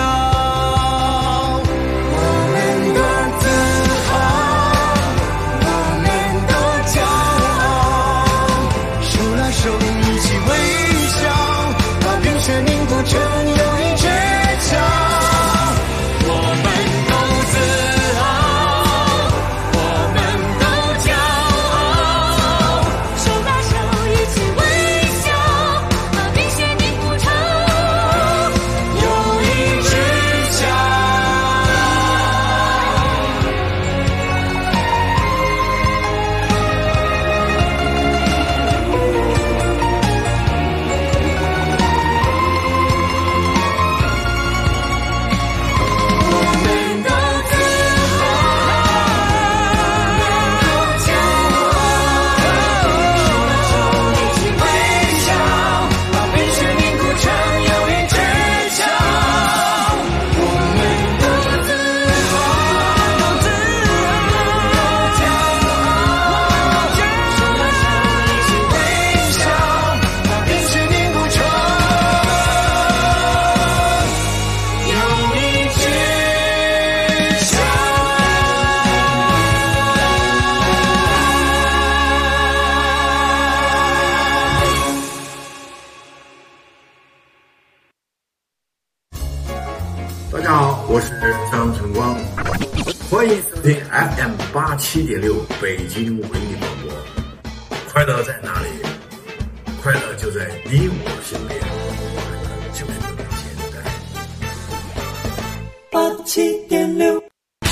手一起微笑，把冰雪凝固成友谊之大家好，我是张晨光，欢迎收听 FM 87.6北京文艺广播。快乐在哪里？快乐就在你我身边，快乐就是这么简单。87.6。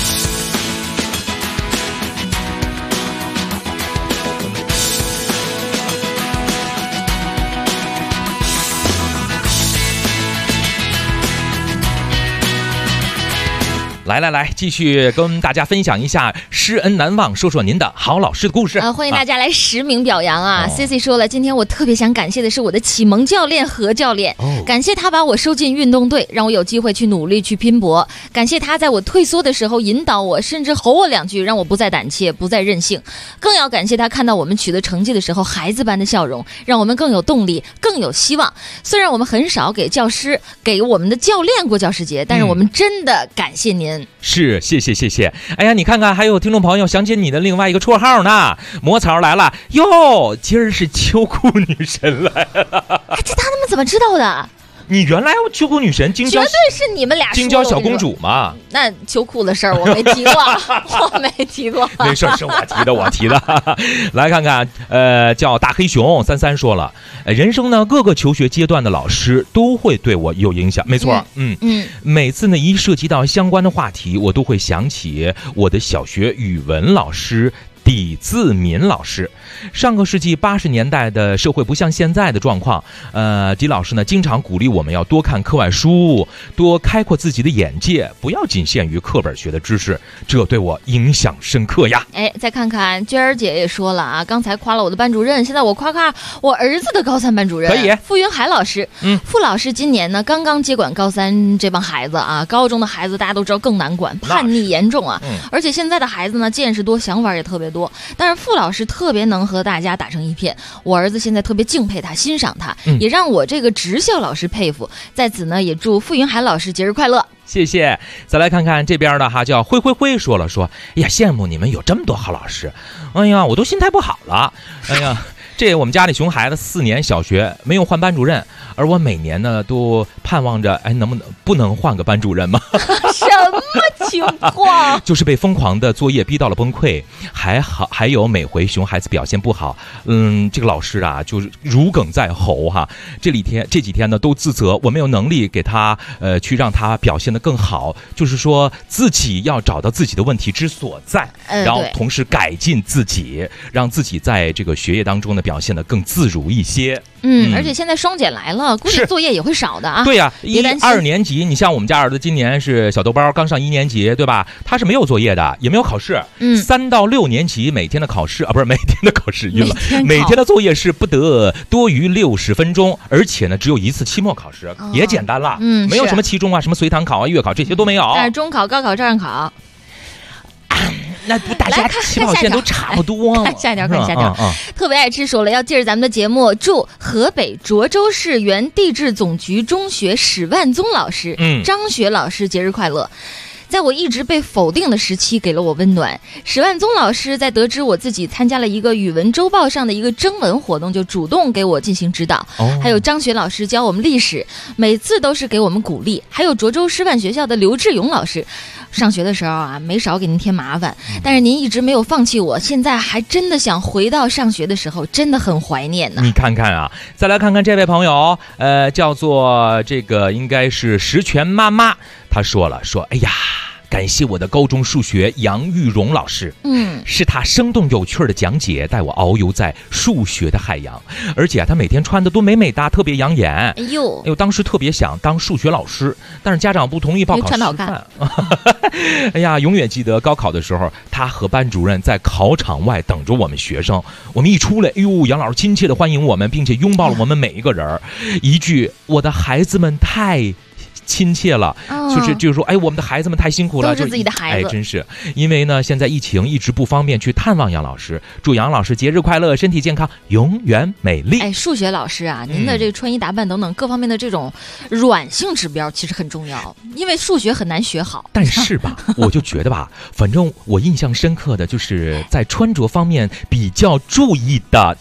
来，继续跟大家分享一下师恩难忘，说说您的好老师的故事。 欢迎大家来实名表扬啊！CC 说了，今天我特别想感谢的是我的启蒙教练何教练，感谢他把我收进运动队，让我有机会去努力去拼搏，感谢他在我退缩的时候引导我，甚至吼我2句，让我不再胆怯，不再任性。更要感谢他看到我们取得成绩的时候孩子般的笑容，让我们更有动力，更有希望。虽然我们很少给教师给我们的教练过教师节，但是我们真的感谢您。 是，谢谢。哎呀，你看看，还有听众朋友想起你的另外一个绰号呢，魔草来了哟，今儿是秋裤女神来了。 这他们怎么知道的？ 你原来秋裤女神绝对是你们俩京郊小公主嘛？ 那秋裤的事儿我没提过，我没提过。 没事，是我提的。来看看，叫大黑熊33说了，人生呢各个求学阶段的老师都会对我有影响，没错。每次呢一涉及到相关的话题，我都会想起我的小学语文老师李自民老师。上个世纪80年代的社会不像现在的状况，李老师呢经常鼓励我们要多看课外书，多开阔自己的眼界，不要仅限于课本学的知识，这对我影响深刻呀。 再看看娟儿姐也说了啊，刚才夸了我的班主任，现在我夸我儿子的高3班主任， 可以， 傅云海老师。傅老师今年呢刚刚接管高3这帮孩子啊，高中的孩子大家都知道更难管，叛逆严重啊，而且现在的孩子呢见识多，想法也特别多，但是傅老师特别能和大家打成一片，我儿子现在特别敬佩他，欣赏他，也让我这个职校老师佩服。在此呢也祝傅云海老师节日快乐。 谢谢。再来看看这边的哈，叫灰说了，说哎呀羡慕你们有这么多好老师，哎呀我都心态不好了，哎呀这我们家里熊孩子4年小学没有换班主任，而我每年呢都盼望着，不能换个班主任吗？ 什么情况？ 就是被疯狂的作业逼到了崩溃，还有每回熊孩子表现不好，这个老师啊就是如鲠在喉哈。这几天呢都自责我没有能力给他去让他表现得更好，就是说自己要找到自己的问题之所在，然后同时改进自己，让自己在这个学业当中呢表现得更自如一些。 而且现在双减来了，估计作业也会少的啊。 对呀，1、2年级，你像我们家儿子今年是小豆包，刚上1年级，对吧？他是没有作业的，也没有考试。3到6年级每天的考试不是每天的考试，每天的作业是不得多于60分钟，而且呢只有1次期末考试，也简单了。没有什么期中啊、什么随堂考啊、月考这些都没有。 但是中考、高考照样考。 那不大家起跑线都差不多吗？ 看下条。特别爱吃说了，要借着咱们的节目，祝河北涿州市原地质总局中学史万宗老师、张雪老师节日快乐。在我一直被否定的时期给了我温暖。史万宗老师在得知我自己参加了一个语文周报上的一个征文活动，就主动给我进行指导。还有张雪老师教我们历史，每次都是给我们鼓励。还有涿州师范学校的刘志勇老师，上学的时候啊没少给您添麻烦，但是您一直没有放弃我，现在还真的想回到上学的时候，真的很怀念呢。 你看看啊，再来看看这位朋友，叫做这个应该是石泉妈妈，她说哎呀，感谢我的高中数学杨玉荣老师，是他生动有趣的讲解带我遨游在数学的海洋，而且他每天穿的都美美哒，特别养眼。 哎呦， 当时特别想当数学老师，但是家长不同意报考师范。哎呀，永远记得高考的时候，他和班主任在考场外等着我们学生，我们一出来，哎呦，杨老师亲切的欢迎我们，并且拥抱了我们每一个人，一句我的孩子们太亲切了，就是说，哎，我们的孩子们太辛苦了， 都是自己的孩子。 真是，因为呢，现在疫情一直不方便去探望杨老师，祝杨老师节日快乐，身体健康，永远美丽。 数学老师啊，您的这个穿衣打扮等等各方面的这种软性指标其实很重要，因为数学很难学好。 但是吧，我就觉得吧，反正我印象深刻的就是在穿着方面比较注意的。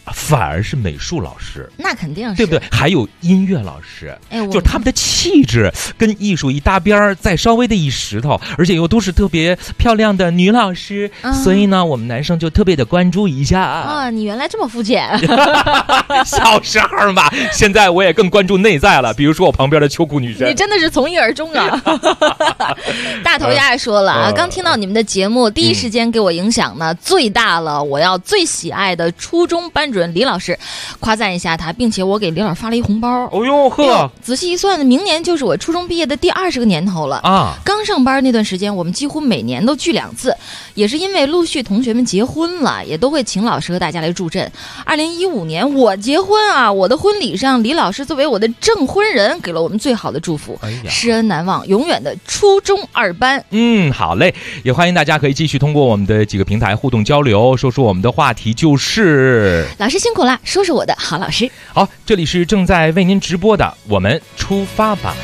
反而是美术老师， 那肯定是， 对不对？还有音乐老师， 就是他们的气质跟艺术一搭边儿，再稍微的一石头，而且又都是特别漂亮的女老师，所以呢，我们男生就特别的关注一下啊。你原来这么肤浅， 小时候吧，现在我也更关注内在了。比如说我旁边的秋裤女神， 你真的是从一而终啊！大头鸭也说了啊，刚听到你们的节目，第一时间给我影响呢最大了，我要最喜爱的初中班主任李老师，夸赞一下他，并且我给李老师发了一红包。 哦呦呵， 仔细一算，明年就是我初中毕业的第20个年头了啊！刚上班那段时间，我们几乎每年都聚2次，也是因为陆续同学们结婚了，也都会请老师和大家来助阵。2015年我结婚啊，我的婚礼上，李老师作为我的证婚人，给了我们最好的祝福，施恩难忘，永远的初中2班。 好嘞，也欢迎大家可以继续通过我们的几个平台互动交流，说说我们的话题就是老师辛苦啦，说说我的好老师。 好，这里是正在为您直播的我们出发吧，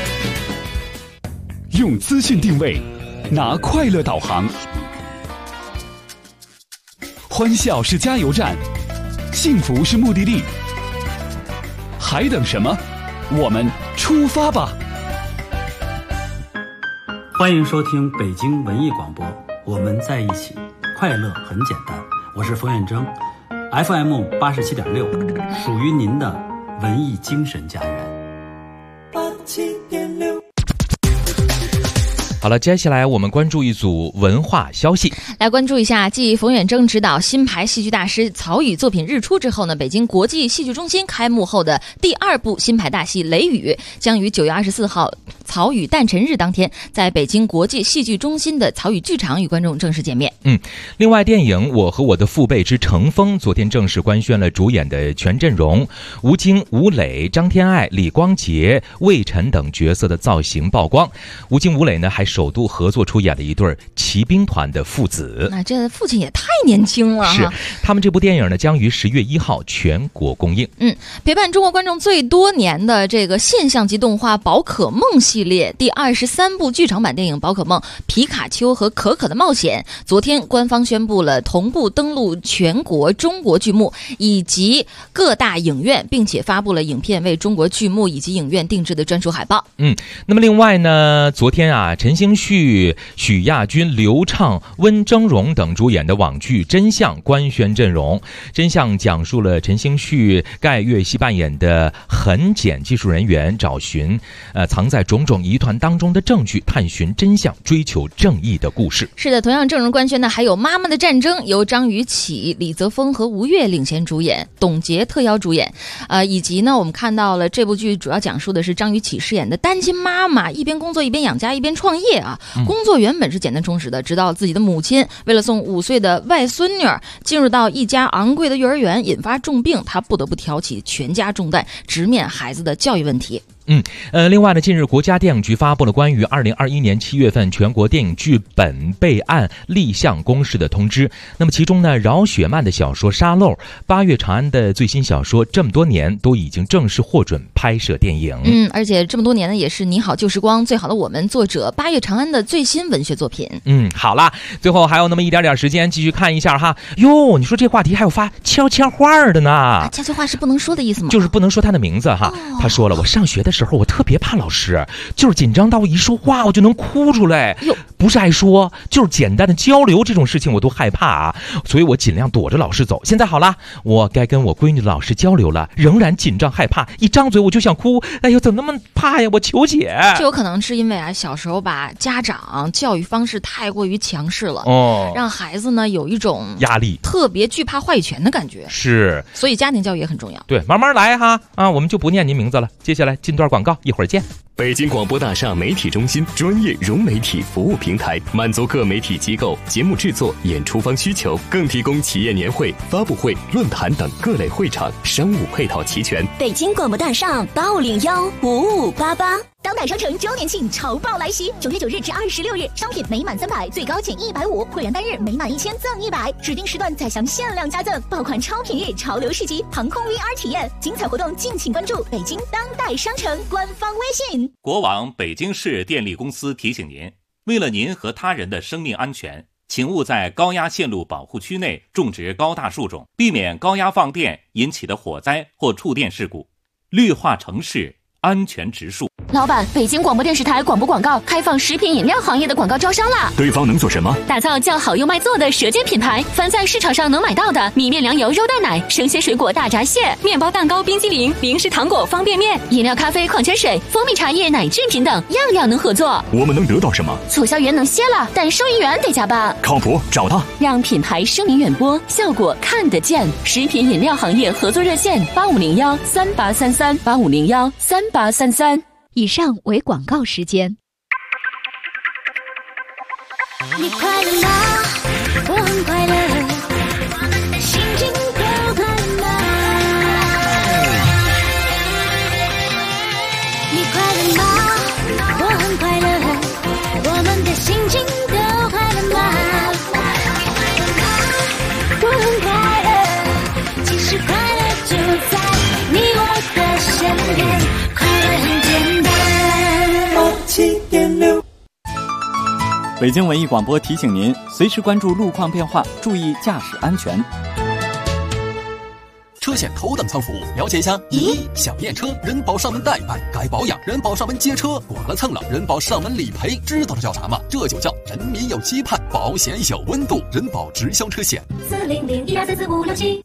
用资讯定位，拿快乐导航，欢笑是加油站，幸福是目的地，还等什么？我们出发吧！ 欢迎收听北京文艺广播，我们在一起，快乐很简单。我是冯远征 ，FM 87.6，属于您的文艺精神家园。 87.6。好了，接下来我们关注一组文化消息。 来关注一下，继冯远征执导新牌戏剧大师曹禺作品日出之后呢，北京国际戏剧中心开幕后的第2部新牌大戏《雷雨》将于9月24号曹禺诞辰日当天，在北京国际戏剧中心的曹禺剧场与观众正式见面。 另外，电影《我和我的父辈之乘风》昨天正式官宣了主演的全阵容，吴京、吴磊、张天爱、李光洁、魏晨等角色的造型曝光。吴京、吴磊呢还首度合作出演了一对骑兵团的父子。 那这父亲也太年轻了。 是，他们这部电影呢将于10月1号全国公映。 陪伴中国观众最多年的这个现象级动画宝可梦系列第23部剧场版电影《宝可梦皮卡丘和可可的冒险》昨天官方宣布了同步登陆全国中国剧目以及各大影院，并且发布了影片为中国剧目以及影院定制的专属海报。 那么另外呢，昨天啊，陈星旭、许亚军、刘畅、温峥嵘等主演的网剧《真相》官宣阵容。《真相》讲述了陈星旭、盖岳熙扮演的痕检技术人员找寻藏在种种疑团当中的证据，探寻真相，追求正义的故事。 是的，同样阵容官宣的还有《妈妈的战争》，由张雨绮、李泽峰和吴越领衔主演，董洁特邀主演。以及呢，我们看到了这部剧主要讲述的是张雨绮饰演的单亲妈妈，一边工作一边养家一边创业啊。工作原本是简单充实的，直到自己的母亲为了送5岁的外孙女进入到一家昂贵的幼儿园，引发重病，她不得不挑起全家重担，直面孩子的教育问题。 另外呢，近日国家电影局发布了关于2021年7月份全国电影剧本备案立项公示的通知。那么其中呢，饶雪漫的小说《沙漏》，八月长安的最新小说《这么多年》都已经正式获准拍摄电影。 而且这么多年呢，也是你好旧时光最好的我们作者八月长安的最新文学作品。 好啦，最后还有那么一点点时间，继续看一下哈。哟，你说这话题还有发悄悄话的呢？ 悄悄话是不能说的意思吗？ 就是不能说他的名字哈。他说了，我上学的时候我特别怕老师，就是紧张到我一说话我就能哭出来。不是爱说，就是简单的交流这种事情我都害怕啊，所以我尽量躲着老师走。现在好了，我该跟我闺女的老师交流了，仍然紧张害怕，一张嘴我就想哭。哎呦，怎么那么怕呀？我求解。 这有可能是因为小时候吧，家长教育方式太过于强势了，让孩子呢有一种压力， 特别惧怕话语权的感觉。 是， 所以家庭教育也很重要。 对，慢慢来哈我们就不念您名字了。接下来进段广告，一会儿见。 北京广播大厦媒体中心专业融媒体服务平台，满足各媒体机构节目制作、演出方需求，更提供企业年会、发布会、论坛等各类会场，商务配套齐全。 北京广播大厦报领幺5588。当代商城周年庆潮爆来袭，9月9日至26日，商品每满300最高减150，会员单日每满1000赠100，指定时段再享限量加赠，爆款超品日、潮流市集、航空 VR 体验，精彩活动敬请关注北京当代商城官方微信。 国网北京市电力公司提醒您，为了您和他人的生命安全， 请勿在高压线路保护区内种植高大树种，避免高压放电引起的火灾或触电事故。绿化城市，安全植树。 老板，北京广播电视台广播广告开放食品饮料行业的广告招商啦！ 对方能做什么？ 打造叫好又卖座的舌尖品牌，凡在市场上能买到的米面粮油肉蛋奶、生鲜水果大闸蟹、面包蛋糕、冰激凌、零食糖果、方便面、饮料、咖啡、矿泉水、蜂蜜茶叶、奶制品等，样样能合作。 我们能得到什么？ 促销员能歇了，但收银员得加班。 靠谱，找他， 让品牌声名远播，效果看得见。食品饮料行业合作热线8501-3833，8501-3833。 以上为广告时间。 你快乐吗？我很快乐，心情都快乐。你快乐吗？我很快乐，我们的心情都快乐吗？我很快乐，其实快乐就在你我的身边，快乐很简单。7.6 北京文艺广播提醒您，随时关注路况变化，注意驾驶安全。 车险头等舱服务，了解一下。1. 想验车，人保上门代办；该保养，人保上门接车；剐了蹭了，人保上门理赔。知道这叫啥吗？这就叫人民有期盼，保险有温度。人保直销车险。400-1234567。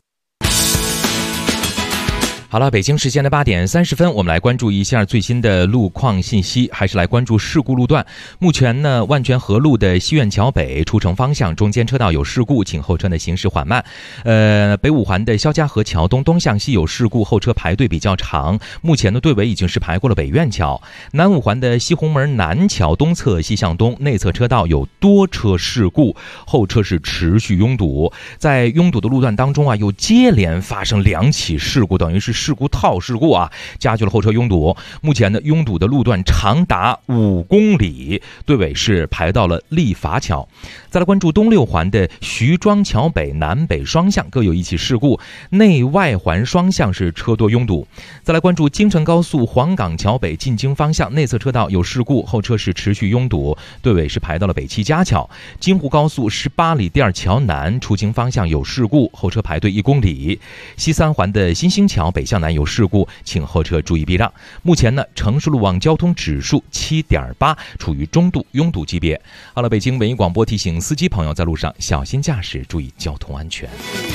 好了，北京时间的8点30分，我们来关注一下最新的路况信息，还是来关注事故路段。目前呢，万泉河路的西苑桥北出城方向中间车道有事故，请后车呢行驶缓慢。北五环的肖家河桥东东向西有事故，后车排队比较长。目前呢，队尾已经是排过了北苑桥。南五环的西红门南桥东侧西向东内侧车道有多车事故，后车是持续拥堵。在拥堵的路段当中啊，又接连发生2起事故，等于是事故套事故啊，加剧了后车拥堵。目前呢，拥堵的路段长达5公里，队尾是排到了立法桥。再来关注东六环的徐庄桥北南北双向各有1起事故，内外环双向是车多拥堵。再来关注京承高速黄岗桥北进京方向内侧车道有事故，后车是持续拥堵，队尾是排到了北七家桥。京沪高速18里店桥南出京方向有事故，后车排队1公里。西三环的新兴桥北向南有事故，请后车注意避让。目前呢，城市路网交通指数7.8，处于中度拥堵级别。好了，北京文艺广播提醒司机朋友在路上小心驾驶，注意交通安全。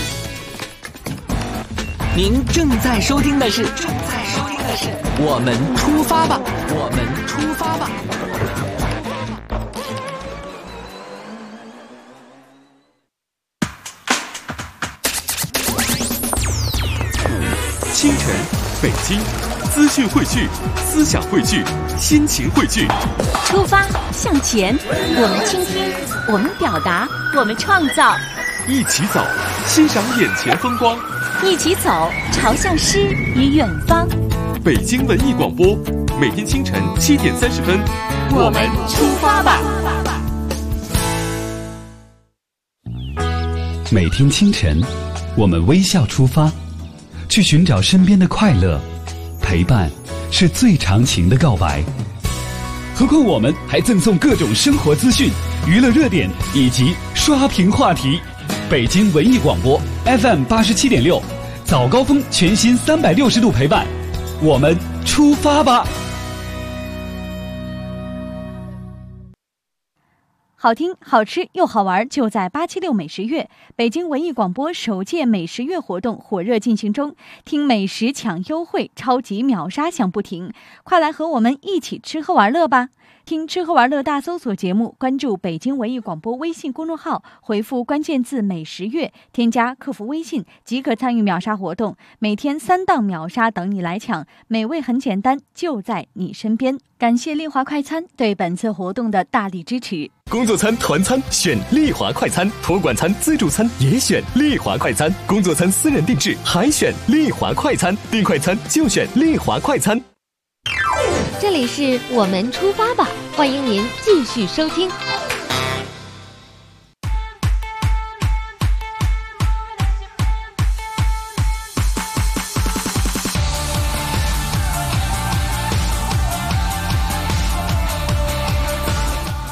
您正在收听的是我们出发吧，我们出发吧。 清晨，北京，资讯汇聚，思想汇聚，心情汇聚。 出发，向前，我们倾听，我们表达，我们创造。 一起走，欣赏眼前风光。 一起走，朝向诗与远方。 北京文艺广播，每天清晨7点30分，我们出发吧。 每天清晨，我们微笑出发，去寻找身边的快乐。陪伴是最长情的告白。何况我们还赠送各种生活资讯、娱乐热点以及刷屏话题。北京文艺广播 FM 87.6，早高峰全新360度陪伴，我们出发吧。 好听、好吃又好玩，就在876美食月。北京文艺广播首届美食月活动火热进行中，听美食抢优惠，超级秒杀响不停，快来和我们一起吃喝玩乐吧！听吃喝玩乐大搜索节目，关注北京文艺广播微信公众号，回复关键字美食月，添加客服微信即可参与秒杀活动，每天3档秒杀等你来抢，美味很简单，就在你身边。感谢丽华快餐对本次活动的大力支持。 工作餐、团餐选丽华快餐，托管餐、自助餐也选丽华快餐，工作餐私人定制还选丽华快餐，订快餐就选丽华快餐。 这里是我们出发吧，欢迎您继续收听。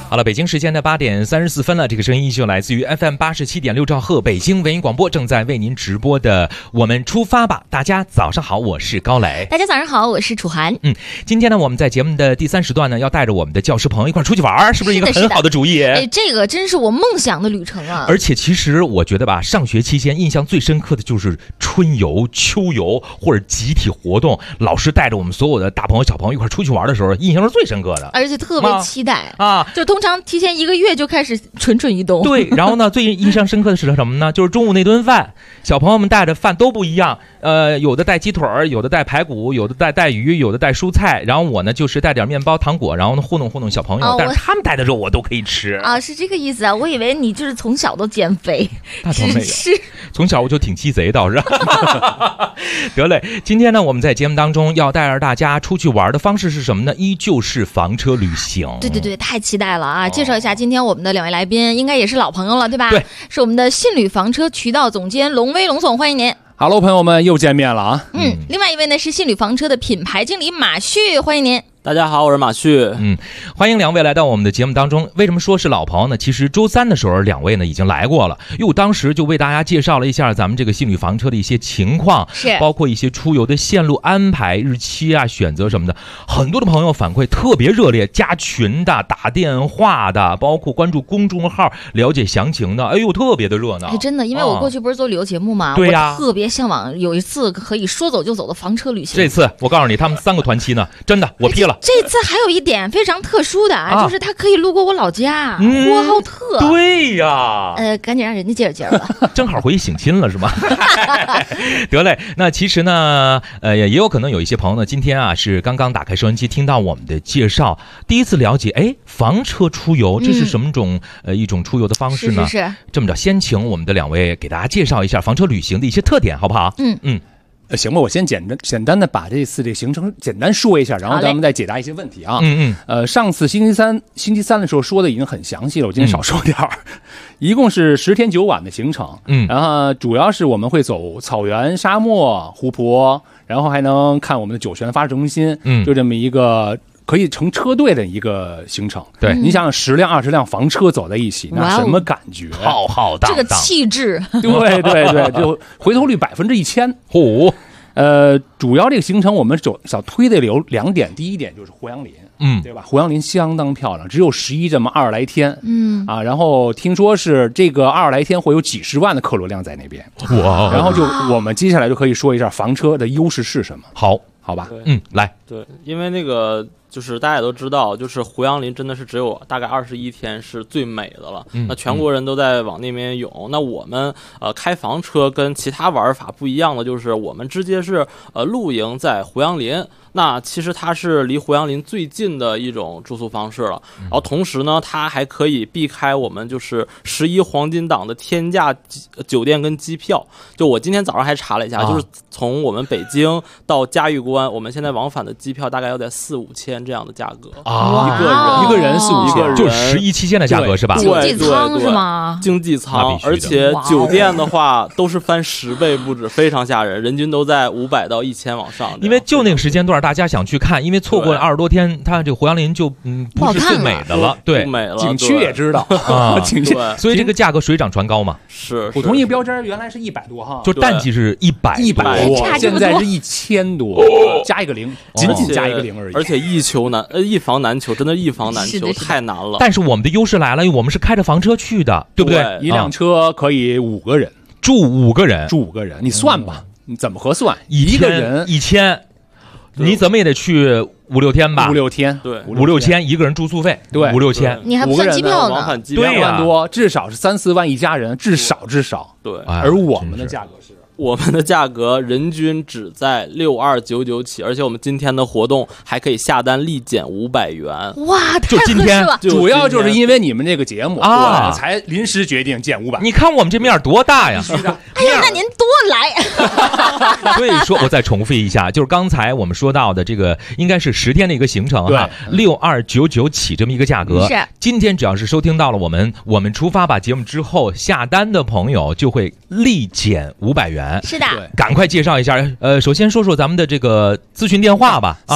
好了，北京时间的8点34分了，这个声音依旧来自于 FM 87.6兆赫北京文艺广播，正在为您直播的我们出发吧。大家早上好，我是高磊。 大家早上好，我是楚涵。 今天呢，我们在节目的第3时段呢，要带着我们的教师朋友一块出去玩，是不是一个很好的主意？ 哎，这个真是我梦想的旅程啊！ 而且其实我觉得吧，上学期间印象最深刻的就是春游、秋游或者集体活动，老师带着我们所有的大朋友小朋友一块出去玩的时候，印象是最深刻的， 而且特别期待啊！ 就通常提前1个月就开始蠢蠢欲动。 对，然后呢，最印象深刻的是什么呢？就是中午那顿饭，小朋友们带的饭都不一样，有的带鸡腿儿，有的带排骨，有的带鱼，有的带蔬菜，然后我呢就是带点面包、糖果，然后呢糊弄糊弄小朋友，但是他们带的肉我都可以吃啊，是这个意思啊！我以为你就是从小都减肥， 那倒没有，从小我就挺鸡贼倒是。得嘞，今天呢，我们在节目当中要带着大家出去玩的方式是什么呢？依旧是房车旅行。 对对对，太期待了啊！介绍一下今天我们的2位来宾，应该也是老朋友了，对吧？ 对， 是我们的信旅房车渠道总监龙威龙总，欢迎您。 Hello， 朋友们又见面了啊！ 另外一位呢是信旅房车的品牌经理马旭，欢迎您。 大家好，我是马旭。 欢迎2位来到我们的节目当中。为什么说是老朋友呢？其实周3的时候2位呢已经来过了，因为我当时就为大家介绍了一下咱们这个信旅房车的一些情况， 是包括一些出游的线路安排、日期啊、选择什么的。很多的朋友反馈特别热烈，加群的、打电话的，包括关注公众号了解详情的，哎呦，特别的热闹。 真的，因为我过去不是做旅游节目吗？ 对呀， 我特别向往有一次可以说走就走的房车旅行。 这次我告诉你，他们3个团期呢，真的我批了。 这次还有一点非常特殊的啊，就是它可以路过我老家呼和浩特。 对呀， 赶紧让人家接着接着吧。 正好回去省亲了是吗？得嘞，那其实呢，也有可能有一些朋友呢，今天啊是刚刚打开收音机听到我们的介绍，第一次了解，哎，房车出游这是什么种一种出游的方式呢？ 是这么着，先请我们的2位给大家介绍一下房车旅行的一些特点，好不好？ 行吧，我先简单的把这次这个行程简单说一下，然后咱们再解答一些问题啊。上次星期三的时候说的已经很详细了，我今天少说点儿。一共是10天9晚的行程，然后主要是我们会走草原、沙漠、湖泊，然后还能看我们的酒泉发射中心，就这么一个可以成车队的一个行程。 对， 你想想10辆20辆房车走在一起，那什么感觉？ 浩浩荡荡， 这个气质。 对对对，就回头率1000%。主要这个行程我们想推的有2点，第一点就是胡杨林。对吧？胡杨林相当漂亮，只有11这么20来天，然后听说是这个20来天会有几十万的客流量在那边， 哇！ 然后我们接下来就可以说一下房车的优势是什么，好吧？ 来， 对，因为那个就是大家也都知道，就是胡杨林真的是只有大概21天是最美的了，那全国人都在往那边涌。那我们开房车跟其他玩法不一样的就是我们直接是露营在胡杨林。那其实它是离胡杨林最近的一种住宿方式了，然后同时呢，它还可以避开我们就是11黄金档的天价酒店跟机票。就我今天早上还查了一下，就是从我们北京到嘉峪关，我们现在往返的机票大概要在4、5千这样的价格一个人4、5千， 就是11期间的价格是吧？ 经济舱是吗？ 经济舱，而且酒店的话都是翻10倍不止，非常吓人，人均都在500到1000往上。 因为就那个时间段。大家想去看，因为错过了20多天，它这个胡杨林就不是最美的了，对， 不美了。 景区也知道景区， 所以这个价格水涨船高嘛。 是普通一个标针原来是100多哈， 就淡季是100 多，现在是1000多，加一个0，仅加一个0而已。 而且一房难求，真的一房难求，太难了。 但是我们的优势来了，因为我们是开着房车去的，对不对？ 一辆车可以5个人， 住5个人， 你算吧，你怎么核算？ 一个人1000。你怎么也得去5、6天吧 ？5、6天， 对 ，5、6千一个人住宿费， 对 ，5、6千， 你还不算机票呢， 对呀，多，至少是3、4万一家人，至少， 对。 而我们的价格是。 我们的价格人均只在6299起，而且我们今天的活动还可以下单立减500元。 哇， 就今天， 主要就是因为你们这个节目啊，才临时决定减500。 你看我们这面多大呀！ 哎呀，那您多来。 所以说，我再重复一下，就是刚才我们说到的这个，应该是10天的一个行程哈，6299起这么一个价格。 是， 今天只要是收听到了我们出发吧节目之后下单的朋友，就会立减500元。 员。 是的， 赶快介绍一下。首先说说咱们的这个咨询电话吧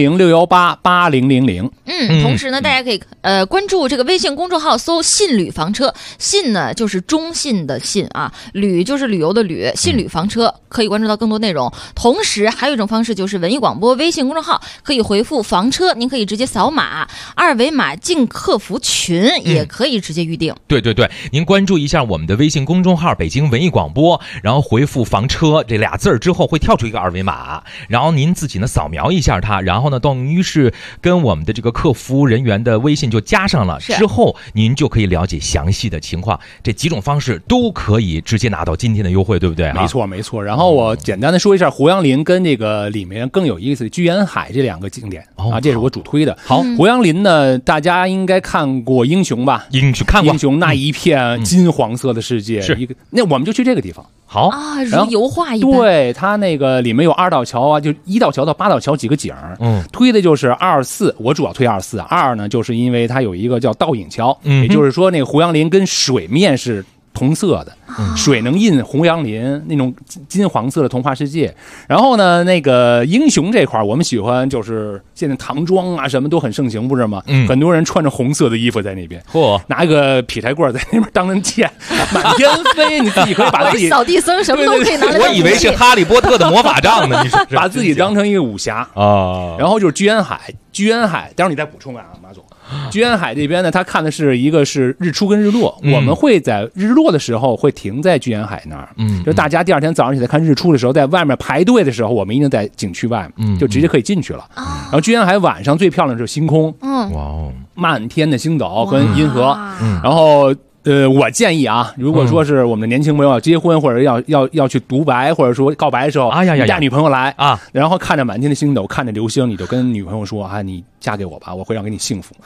，400-618-8000。 同时呢，大家可以关注这个微信公众号，搜“信旅房车”。信呢就是中信的信啊，旅就是旅游的旅，信旅房车可以关注到更多内容。同时还有一种方式就是文艺广播微信公众号，可以回复房车，您可以直接扫码，2维码进客服群，也可以直接预定。 对对对，您关注一下我们的微信公众号北京文艺广播，然后回复房车这俩字之后会跳出一个2维码，然后您自己呢扫描一下它，然后呢等于是跟我们的这个客服人员的微信就加上了，之后您就可以了解详细的情况。这几种方式都可以直接拿到今天的优惠，对不对？ 没错没错。然后我简单的说一下胡杨林跟这个里面更有意思的居延海这2个景点啊，这是我主推的。 好， 胡杨林呢，大家应该看过英雄吧？ 看过英雄那一片金黄色的世界， 是一个，那我们就去这个地方。 好啊，如油画一般。 对，它那个里面有2道桥啊，就1道桥到8道桥几个景推的就是24，我主要推24。2呢，就是因为它有一个叫倒影桥，也就是说那个胡杨林跟水面是同色的，水能映胡杨林那种金黄色的童话世界。然后呢，那个英雄这块我们喜欢，就是现在唐装啊什么都很盛行，不是吗？很多人穿着红色的衣服在那边，拿个劈柴棍在那边当成剑，满天飞。你自己可以把自己扫地僧什么都可以拿来。 我以为是哈利波特的魔法杖呢，你是把自己当成一个武侠啊。 然后就是居延海，待会儿你再补充啊，马总。居延海这边呢，他看的是一个是日出跟日落，我们会在日落的时候会停在居延海那儿，就大家第二天早上起来看日出的时候，在外面排队的时候，我们一定在景区外面，就直接可以进去了。然后居延海晚上最漂亮的是星空， 哇哦， 漫天的星斗跟银河，然后。我建议啊，如果说是我们的年轻朋友要结婚，或者要去独白，或者说告白的时候，你带女朋友来啊， 然后看着满天的星斗，看着流星，你就跟女朋友说啊，你嫁给我吧，我会让给你幸福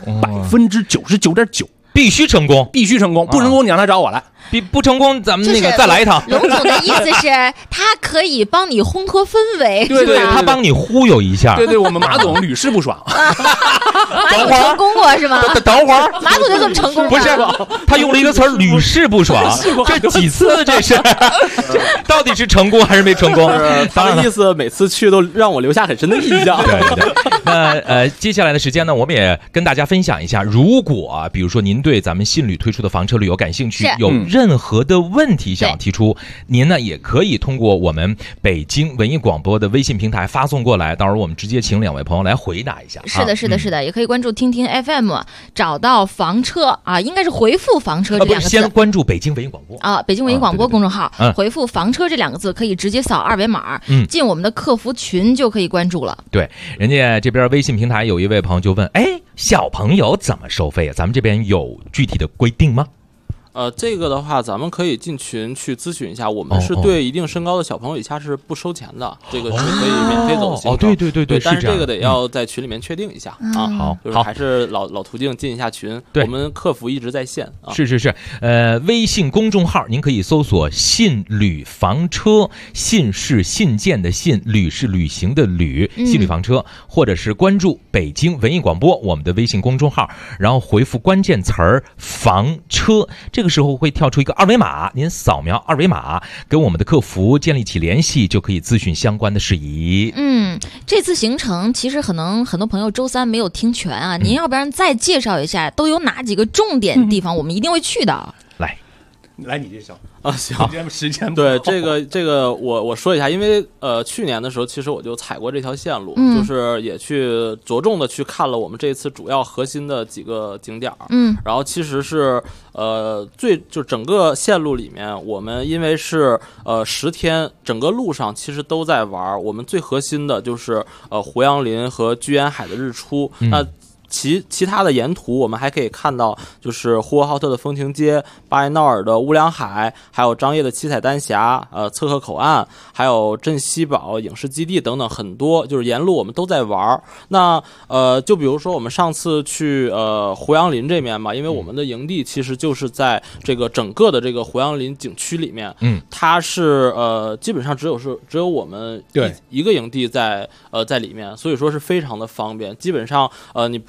，99.9% 必须成功， 不成功你让他找我来。 不成功，咱们那个再来一趟。 龙总的意思是，他可以帮你烘托氛围， 对，他帮你忽悠一下。 对，我们马总屡试不爽。 马总成功过是吗？ 等会儿， 马总就这么成功了？ 不是，他用了一个词儿“屡试不爽”，这几次这是，到底是成功还是没成功？ 他的意思每次去都让我留下很深的印象。 对。那接下来的时间呢，我们也跟大家分享一下，如果比如说您对咱们信旅推出的房车旅游感兴趣，有任何的问题想要提出，您呢也可以通过我们北京文艺广播的微信平台发送过来，到时候我们直接请2位朋友来回答一下。 是的，也可以关注听听 FM， 找到房车啊，应该是回复房车这2个字。 先关注北京文艺广播啊，北京文艺广播公众号，回复房车这2个字，可以直接扫2维码，进我们的客服群就可以关注了。 对，人家这边微信平台有一位朋友就问，小朋友怎么收费啊？咱们这边有具体的规定吗？ 这个的话，咱们可以进群去咨询一下。我们是对一定身高的小朋友以下是不收钱的，这个是可以免费走行程。 对， 但是这个得要在群里面确定一下啊。 好， 就是还是老途径进一下群。我们客服一直在线啊。 是。微信公众号您可以搜索“信旅房车”，信是信件的信，旅是旅行的旅，信旅房车，或者是关注北京文艺广播我们的微信公众号，然后回复关键词儿“房车”，这个时候会跳出一个2维码，您扫描2维码，跟我们的客服建立起联系，就可以咨询相关的事宜。 这次行程其实可能很多朋友周3没有听全啊，您要不然再介绍一下都有哪几个重点地方，我们一定会去的。 来你介绍啊，行， 时间对这个我说一下，因为去年的时候其实我就踩过这条线路，就是也去着重的去看了我们这次主要核心的几个景点，然后其实是就整个线路里面，我们因为是10天，整个路上其实都在玩，我们最核心的就是胡杨林和居延海的日出，那其他的沿途我们还可以看到，就是呼和浩特的风情街、巴彦淖尔的乌梁海，还有张掖的七彩丹霞、侧河口岸，还有镇西堡影视基地等等，很多就是沿路我们都在玩。那就比如说我们上次去胡杨林这边吧，因为我们的营地其实就是在这个整个的这个胡杨林景区里面，它是基本上只有我们一个营地在里面，所以说是非常的方便，基本上你不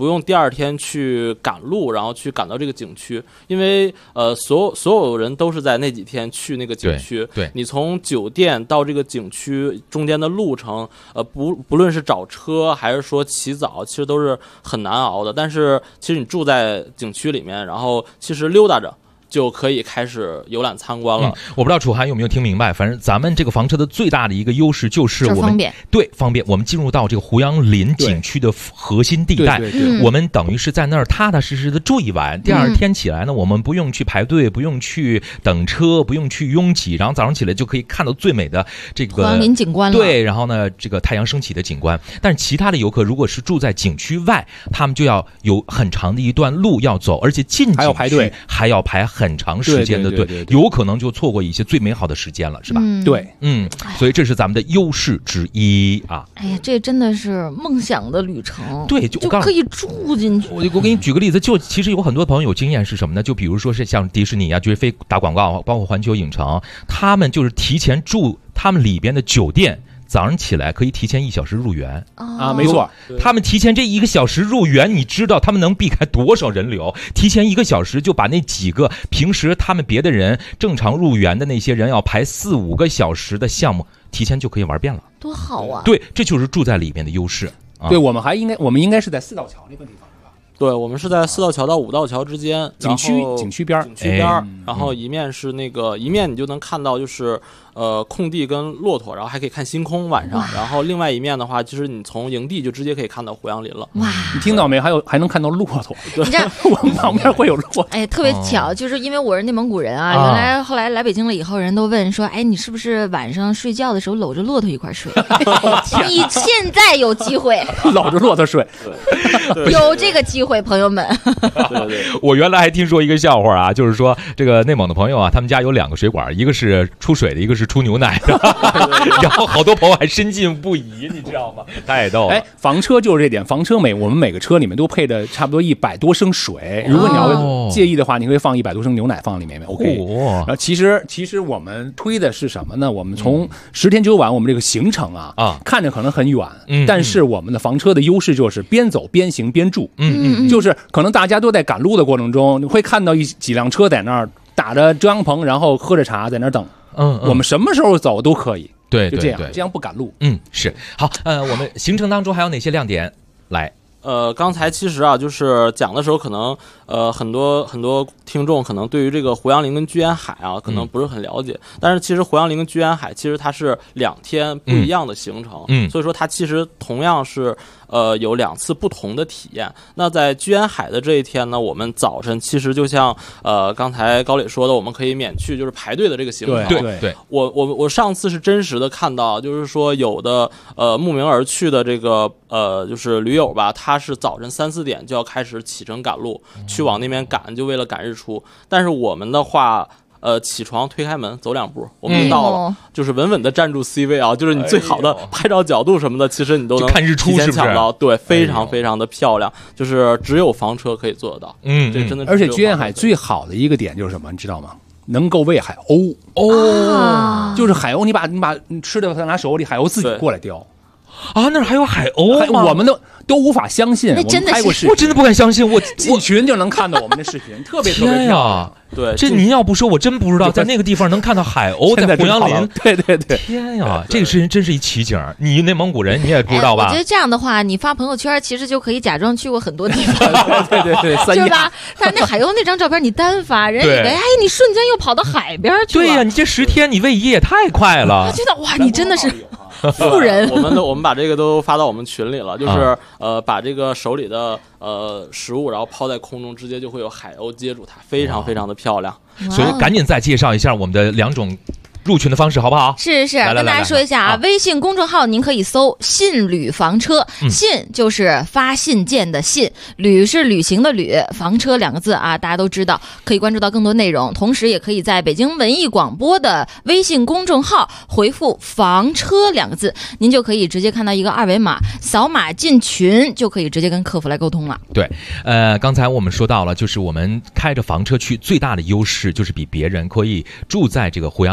用第二天去赶路，然后去赶到这个景区，因为所有人都是在那几天去那个景区。 对， 你从酒店到这个景区中间的路程，不论是找车还是说起早，其实都是很难熬的。但是其实你住在景区里面，然后其实溜达着就可以开始游览参观了。 我不知道楚涵有没有听明白，反正咱们这个房车的最大的一个优势就是我们方便， 对，方便。我们进入到这个胡杨林景区的核心地带，我们等于是在那儿踏踏实实的住一晚。第二天起来呢，我们不用去排队，不用去等车，不用去拥挤，然后早上起来就可以看到最美的这个胡杨林景观了。 对，然后呢，这个太阳升起的景观。但是其他的游客如果是住在景区外，他们就要有很长的一段路要走，而且进景区还要排队， 还要排很长时间的队，有可能就错过一些最美好的时间了，是吧？ 对， 所以这是咱们的优势之一啊。 哎呀，这真的是梦想的旅程。 对， 就可以住进去。 我给你举个例子，就其实有很多朋友有经验是什么呢？就比如说是像迪士尼啊，绝非打广告，包括环球影城，他们就是提前住他们里边的酒店。早上起来可以提前1小时入园啊，没错， 他们提前这1个小时入园，你知道他们能避开多少人流？提前1个小时就把那几个平时他们别的人正常入园的那些人要排4、5个小时的项目，提前就可以玩遍了， 多好啊！ 对，这就是住在里面的优势。 对，我们应该是在4道桥那个地方。 对，我们是在4道桥到5道桥之间， 景区边， 然后一面是一面你就能看到就是空地跟骆驼，然后还可以看星空晚上，然后另外一面的话，就是你从营地就直接可以看到胡杨林了。 哇， 你听到没？还能看到骆驼， 你这我们旁边会有骆驼。 哎，特别巧，就是因为我是内蒙古人啊，原来后来来北京了以后，人都问说，哎，你是不是晚上睡觉的时候搂着骆驼一块睡？你现在有机会搂着骆驼睡， 有这个机会，朋友们。 对， 我原来还听说一个笑话啊，就是说这个内蒙的朋友啊，他们家有2个水管，一个是出水的，一个是出牛奶的，然后好多朋友还深信不疑，你知道吗？太逗了。 哎，房车就是这点，房车我们每个车里面都配的差不多100多升水，如果你要介意的话，你可以放100多升牛奶放里面 ，OK。然后其实我们推的是什么呢？我们从10天9晚，我们这个行程啊，看着可能很远，但是我们的房车的优势就是边走边行边住，就是可能大家都在赶路的过程中，你会看到几辆车在那儿打着遮阳棚，然后喝着茶在那儿等。我们什么时候走都可以。 对， 就这样，这样不赶路。 是好。我们行程当中还有哪些亮点？来。 刚才其实啊，就是讲的时候，可能很多听众可能对于这个胡杨林跟居延海啊，可能不是很了解。但是其实胡杨林跟居延海其实它是2天不一样的行程，所以说它其实同样是有2次不同的体验。那在居延海的这一天呢，我们早晨其实就像刚才高磊说的，我们可以免去就是排队的这个行程。 对， 我上次是真实的看到，就是说有的慕名而去的这个就是驴友吧，他是早晨3、4点就要开始启程赶路，去往那边赶，就为了赶日出。但是我们的话，起床推开门走2步，我们就到了，就是稳稳的站住 C 位啊，就是你最好的拍照角度什么的，其实你都能看日出，是不是？ 抢到，对，非常非常的漂亮，就是只有房车可以做得到。这真的。 而且居延海最好的一个点就是什么，你知道吗？能够喂海鸥就是海鸥，你把吃的拿手里，海鸥自己过来叼。 啊，那儿还有海鸥吗？ 我们都无法相信，我们拍过视频， 我真的不敢相信，我进群就能看到我们的视频，特别漂亮。 对， 这您要不说，我真不知道在那个地方能看到海鸥，在胡杨林。 对， 天呀，这个事情真是一奇景。你内蒙古人，你也不知道吧？ 我觉得这样的话，你发朋友圈，其实就可以假装去过很多地方。 对， 是吧？但是那海鸥那张照片你单发，人以为哎，你瞬间又跑到海边去了。 对呀，你这10天你位移也太快了。 他觉得哇，你真的是。富人， 我们把这个都发到我们群里了，就是把这个手里的食物，然后抛在空中，直接就会有海鸥接住它，非常非常的漂亮。 所以赶紧再介绍一下我们的2种入群的方式好不好？ 是，跟大家说一下啊，微信公众号您可以搜“信旅房车”，信就是发信件的信，旅是旅行的旅，房车2个字啊，大家都知道，可以关注到更多内容。同时也可以在北京文艺广播的微信公众号回复“房车”2个字，您就可以直接看到一个2维码，扫码进群就可以直接跟客服来沟通了。 对，刚才我们说到了，就是我们开着房车去最大的优势就是比别人可以住在这个胡杨林里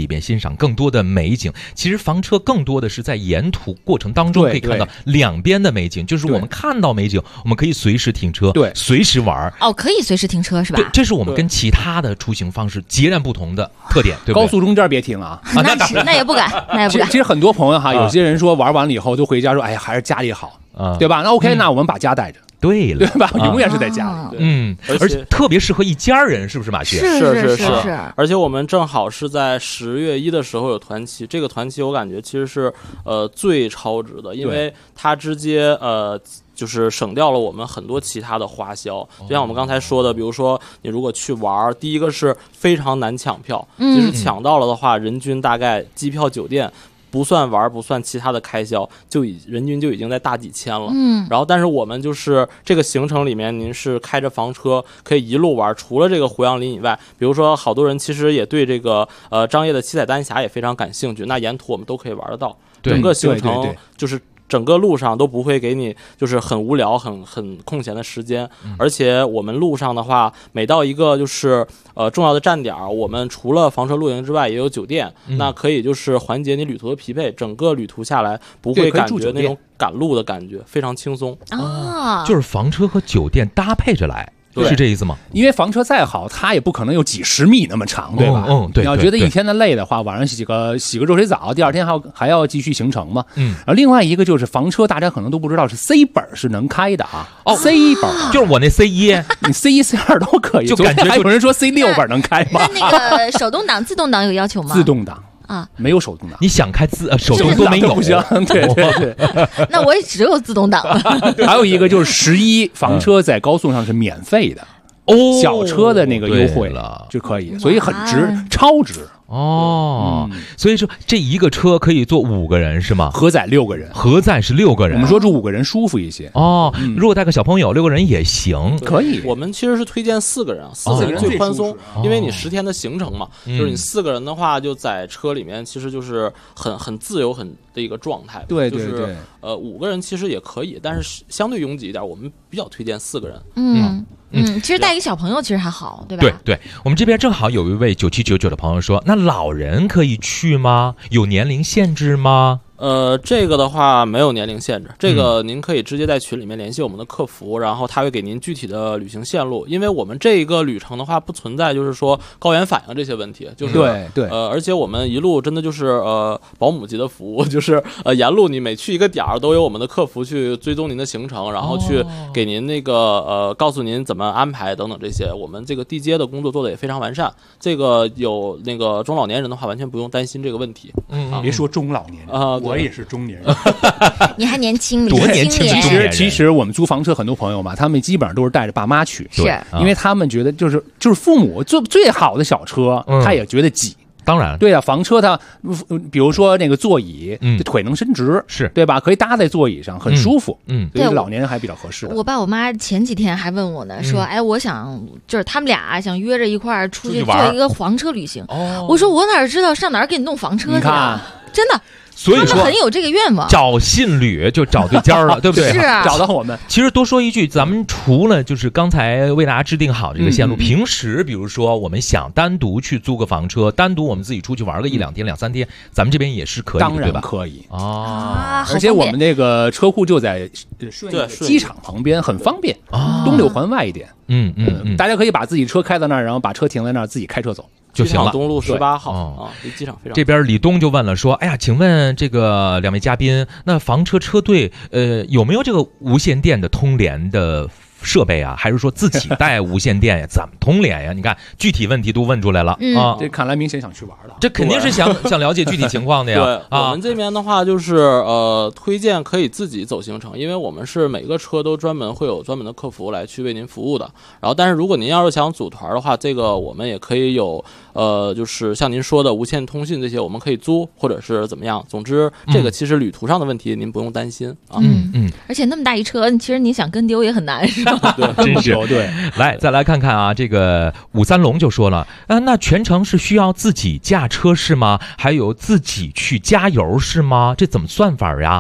里边欣赏更多的美景。其实房车更多的是在沿途过程当中可以看到两边的美景，就是我们看到美景，我们可以随时停车，对，随时玩。 可以随时停车是吧？ 对，这是我们跟其他的出行方式截然不同的特点，对不对？ 高速中间别停啊！ 那也不敢，那也不敢。 其实很多朋友哈，有些人说玩完了以后都回家说，哎呀，还是家里好，对吧？那 OK，那我们把家带着。 对了， 对吧？永远是在家里， 而且特别适合一家人，是不是马旭？ 是。而且我们正好是在10月1的时候有团期，这个团期我感觉其实是最超值的，因为它直接就是省掉了我们很多其他的花销。就像我们刚才说的，比如说你如果去玩，第一个是非常难抢票，即使抢到了的话，人均大概机票、酒店。不算玩，不算其他的开销，人均就已经在大几千了。然后但是我们就是这个行程里面，您是开着房车可以一路玩，除了这个胡杨林以外，比如说好多人其实也对这个张掖的七彩丹霞也非常感兴趣，那沿途我们都可以玩得到。整个行程就是整个路上都不会给你就是很无聊、很空闲的时间，而且我们路上的话，每到一个就是重要的站点，我们除了房车露营之外，也有酒店，那可以就是缓解你旅途的疲惫，整个旅途下来不会感觉那种赶路的感觉，非常轻松啊。 就是房车和酒店搭配着来。是这意思吗？ 因为房车再好，它也不可能有几十米那么长，对吧？ 对。 你要觉得一天的累的话，晚上洗个热水澡，第二天还要继续行程嘛。然后另外一个就是房车，大家可能都不知道是 C 本是能开的啊。C 本就是我那 C1， 你 C1、C2 都可以。 就感觉还有人说 C6本能开吗？ 那个手动挡、自动挡有要求吗？ 自动挡。没有手动挡， 你想开手动都没有， 不行。对。 那我也只有自动挡。 还有一个就是11房车在高速上是免费的。小车的那个优惠了就可以，所以很值，超值所以说这一个车可以坐5个人是吗？ 合载6个人， 合载是6个人。 我们说住5个人舒服一些如果带个小朋友6个人也行， 可以。 我们其实是推荐4个人，4个人最宽松，因为你10天的行程嘛，就是你4个人的话，就在车里面其实就是很自由的一个状态。 对， 就是5个人其实也可以，但是相对拥挤一点，我们比较推荐4个人。 其实带一个小朋友其实还好，对吧？ 对，我们这边正好有一位9799的朋友说，那老人可以去吗？有年龄限制吗？ 这个的话没有年龄限制，这个您可以直接在群里面联系我们的客服，然后他会给您具体的旅行线路。因为我们这一个旅程的话，不存在就是说高原反应这些问题，就是对， 而且我们一路真的就是保姆级的服务，就是沿路你每去一个点儿都有我们的客服去追踪您的行程，然后去给您那个告诉您怎么安排等等这些。我们这个地接的工作做的也非常完善，这个有那个中老年人的话，完全不用担心这个问题。 别说中老年人我也是中年人。 你还年轻， 多年轻的中年人。 其实我们租房车很多朋友嘛，他们基本上都是带着爸妈去，因为他们觉得就是父母最好的小车，他也觉得挤。 当然， 对啊，房车它，比如说那个座椅，腿能伸直， 是对吧？可以搭在座椅上，很舒服。对老年人还比较合适。 我爸我妈前几天还问我呢，说，哎，我想就是他们俩想约着一块儿出去做一个房车旅行。我说我哪知道上哪儿给你弄房车去啊？真的。 所以说他们很有这个愿望， 找信旅就找对尖了，对不对？ 是找到我们。 其实多说一句，咱们除了就是刚才为大家制定好这个线路，平时比如说我们想单独去租个房车，单独我们自己出去玩个1、2天、2、3天，咱们这边也是可以的， 当然对吧？ 可以而且我们那个车库就在机场旁边，很方便，东六环外一点。大家可以把自己车开到那儿，然后把车停在那儿，自己开车走就行了。 东路18号离机场非常。 这边李东就问了，说：“哎呀，请问这个2位嘉宾，那房车车队有没有这个无线电的通联的设备啊？还是说自己带无线电呀？怎么通联呀？你看具体问题都问出来了这看来明显想去玩了。 这肯定是想了解具体情况的呀。 对，我们这边的话就是推荐可以自己走行程，因为我们是每个车都会有专门的客服来去为您服务的。然后，但是如果您要是想组团的话，这个我们也可以有就是像您说的无线通信这些，我们可以租或者是怎么样。总之，这个其实旅途上的问题您不用担心啊。 而且那么大一车，其实你想跟丢也很难，是吧？ 对， 真是对。 来，再来看看啊，这个53龙就说了，那全程是需要自己驾车是吗？还有自己去加油是吗？这怎么算法呀？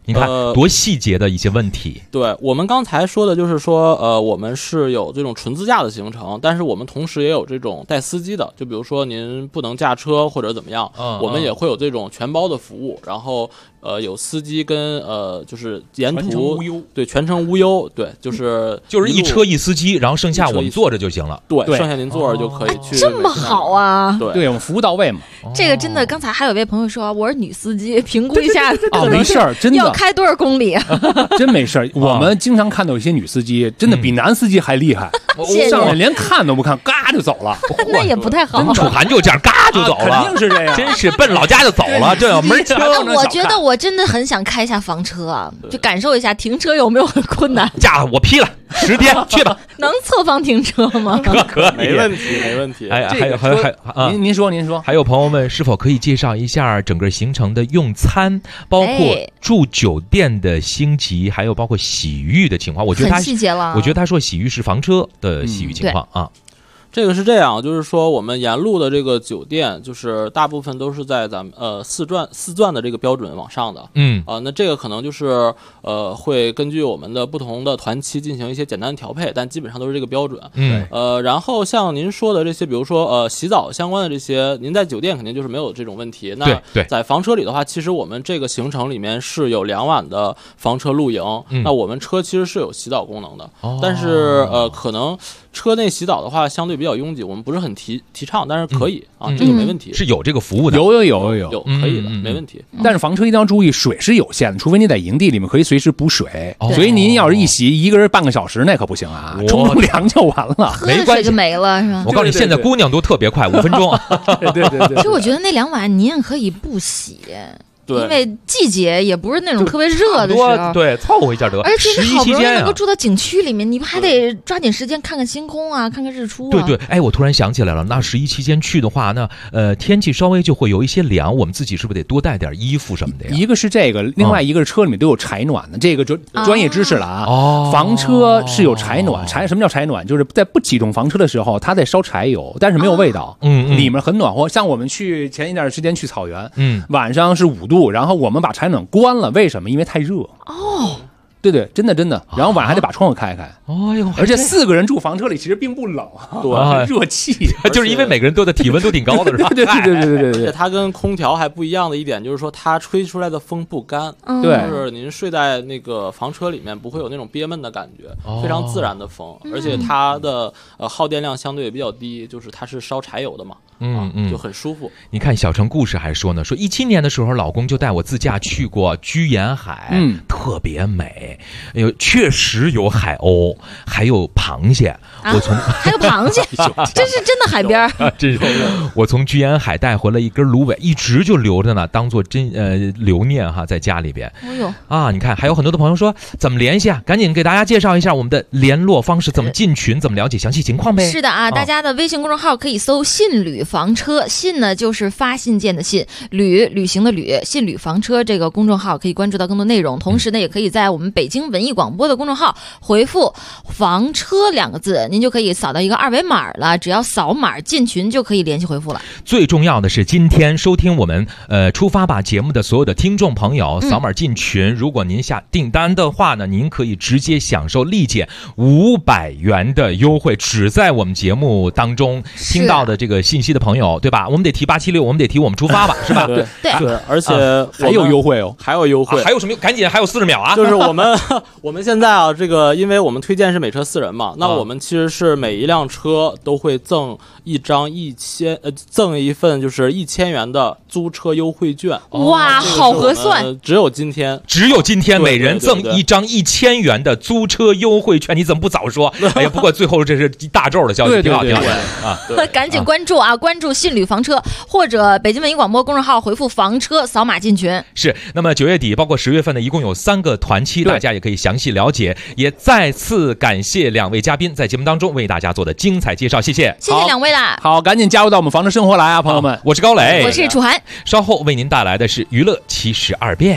你看多细节的一些问题。 对，我们刚才说的就是说，我们是有这种纯自驾的行程，但是我们同时也有这种带司机的，就比如说您不能驾车或者怎么样，我们也会有这种全包的服务，然后有司机跟就是沿途全程无忧， 对，全程无忧，对，就是一车一司机，然后剩下我们坐着就行了， 对，剩下您坐着就可以去。 这么好啊！ 对，我们服务到位嘛。 这个真的，刚才还有位朋友说我是女司机，评估一下没事儿，真的要开多少公里？ 真没事儿。我们经常看到有些女司机，真的比男司机还厉害，上来连看都不看，嘎就走了。 那也不太好。 楚涵就这样，嘎就走了， 肯定是这样， 真是奔老家就走了，这样门儿清。 我觉得我真的很想开一下房车啊，就感受一下停车有没有很困难。 假我批了10天去吧。 能侧方停车吗？ 可以， 没问题，没问题。 还您说， 还有朋友们是否可以介绍一下整个行程的用餐，包括住酒店的星级，还有包括洗浴的情况？我觉得他很细节了。 我觉得他说洗浴是房车的洗浴情况啊。 这个是这样，就是说我们沿路的这个酒店，就是大部分都是在咱们四钻的这个标准往上的，那这个可能就是会根据我们的不同的团期进行一些简单的调配，但基本上都是这个标准，然后像您说的这些，比如说洗澡相关的这些，您在酒店肯定就是没有这种问题。那在房车里的话，其实我们这个行程里面是有2晚的房车露营，那我们车其实是有洗澡功能的，但是可能车内洗澡的话相对比较拥挤，我们不是很提倡，但是可以这个没问题， 是有这个服务的， 有可以的，没问题。 但是房车一定要注意，水是有限的，除非你在营地里面可以随时补水，所以您要是一洗一个人半个小时，那可不行啊，冲凉就完了， 没关系就没了，是吧？ 我告诉你，现在姑娘都特别快，5分钟。 对。 其实我觉得那2晚您也可以不洗。 对， 因为季节也不是那种特别热的时候， 对，凑合一下得。 而且你好不容易能够住到景区里面，你不还得抓紧时间看看星空啊，看看日出啊？ 对，哎，我突然想起来了，那11期间去的话，那天气稍微就会有一些凉，我们自己是不是得多带点衣服什么的呀？ 一个是这个，另外一个是车里面都有柴暖的，这个就专业知识了啊。房车是有柴暖，什么叫柴暖？就是在不启动房车的时候，它在烧柴油，但是没有味道，里面很暖和。像我们去前一段时间去草原，晚上是5度。然后我们把柴暖关了，为什么？因为太热。对，真的，然后晚上还得把窗户开开。而且4个人住房车里其实并不冷，对，热气， 就是因为每个人都的体温都挺高的，是吧？ 对。 而且它跟空调还不一样的一点就是说，它吹出来的风不干， 对， 就是您睡在那个房车里面不会有那种憋闷的感觉，非常自然的风，而且它的耗电量相对也比较低，就是它是烧柴油的嘛。就很舒服。 你看小城故事还说呢，说17年的时候，老公就带我自驾去过居延海，特别美，确实有海鸥，还有螃蟹。我从还有螃蟹，这是真的海边。 这是我从居延海带回了一根芦苇，一直就留着呢，当做留念哈，在家里边。你看还有很多的朋友说怎么联系啊？赶紧给大家介绍一下我们的联络方式，怎么进群，怎么了解详细情况呗？ 是的啊，大家的微信公众号可以搜信旅房车，信呢就是发信件的信，旅行的旅，信旅房车这个公众号可以关注到更多内容。同时呢，也可以在我们北京文艺广播的公众号回复房车2个字，您就可以扫到一个2维码了，只要扫码进群就可以联系回复了。 最重要的是今天收听我们出发吧节目的所有的听众朋友，扫码进群，如果您下订单的话呢，您可以直接享受立减500元的优惠，只在我们节目当中听到的这个信息的朋友，对吧？我们得提876，我们得提我们出发吧，是吧？ 对，而且还有优惠哦， 还有优惠， 还有什么？赶紧，还有40秒啊！ 就是我们现在啊，这个因为我们推荐是每车4人嘛，那我们其实是每一辆车都会赠一张赠一份就是1000元的租车优惠券。 哇，好合算！ 只有今天每人赠一张1000元的租车优惠券，你怎么不早说？哎呀，不过最后这是大咒的消息，挺好啊！ 赶紧关注啊！关注信旅房车或者北京文艺广播公众号回复房车，扫码进群。 是，那么9月底包括10月份的一共有3个团期，大家也可以详细了解。也再次感谢2位嘉宾在节目当中为大家做的精彩介绍，谢谢 2位啦！ 好，赶紧加入到我们房车生活来啊，朋友们！ 我是高磊， 我是楚涵， 稍后为您带来的是娱乐72变。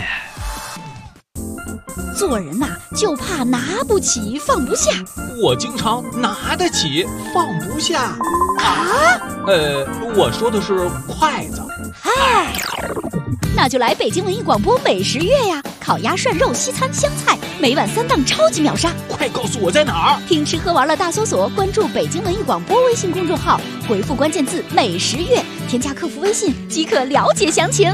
做人呐，就怕拿不起放不下。 我经常拿得起放不下啊。 我说的是筷子。 嗨， 那就来北京文艺广播美食月呀！烤鸭、涮肉、西餐、湘菜，每晚3档超级秒杀！ 快告诉我在哪儿？ 听吃喝玩乐大搜索，关注北京文艺广播微信公众号，回复关键字“美食月”，添加客服微信即可了解详情。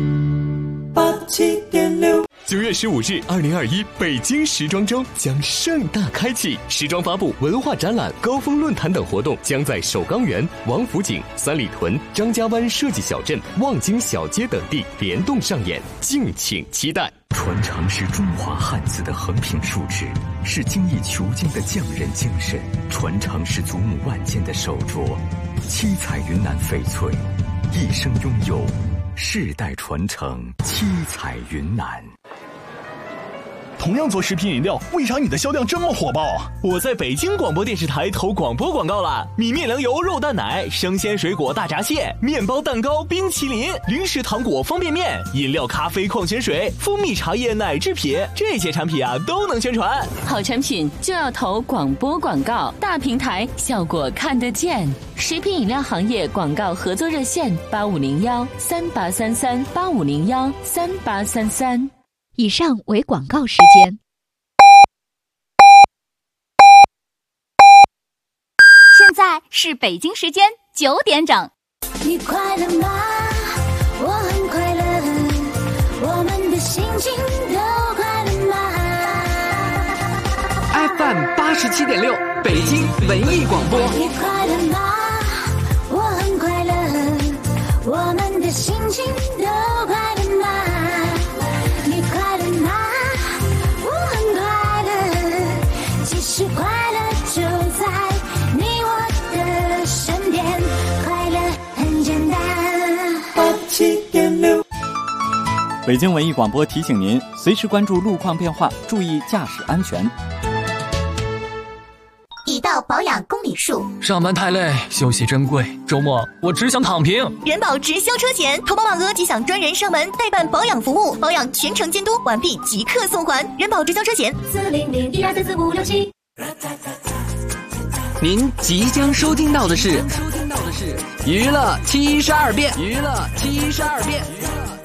87.6 9月15日，2021北京时装周将盛大开启，时装发布、文化展览、高峰论坛等活动将在首钢园、王府井、三里屯、张家湾设计小镇、望京小街等地联动上演，敬请期待。 传承是中华汉字的横平竖直，是精益求精的匠人精神；传承是祖母万件的手镯，七彩云南翡翠，一生拥有，世代传承，七彩云南。 同样做食品饮料，为啥你的销量这么火爆啊？ 我在北京广播电视台投广播广告了，米面粮油肉蛋奶、生鲜水果大闸蟹、面包蛋糕、冰淇淋、零食糖果、方便面、饮料、咖啡、矿泉水、蜂蜜茶叶、奶制品，这些产品啊都能宣传。 好产品就要投广播广告，大平台效果看得见。食品饮料行业广告合作热线8501-3833-8501-3833。 以上为广告时间。 现在是北京时间9点整。 你快乐吗？我很快乐，我们的心情都快乐吗 ？FM 87.6，北京文艺广播。 你快乐吗？我很快乐，我们的心情都快乐吗？你快乐吗？我很快乐，其实快乐就在你我的身边，快乐很简单。 87.6，北京文艺广播提醒您，随时关注路况变化，注意驾驶安全。 已到保养公里数， 上班太累，休息珍贵，周末我只想躺平。 人保直销车险，投保满额即享专人上门代办保养服务，保养全程监督，完毕即刻送还。人保直销车险40012344567。 您即将收听到的是娱乐72变。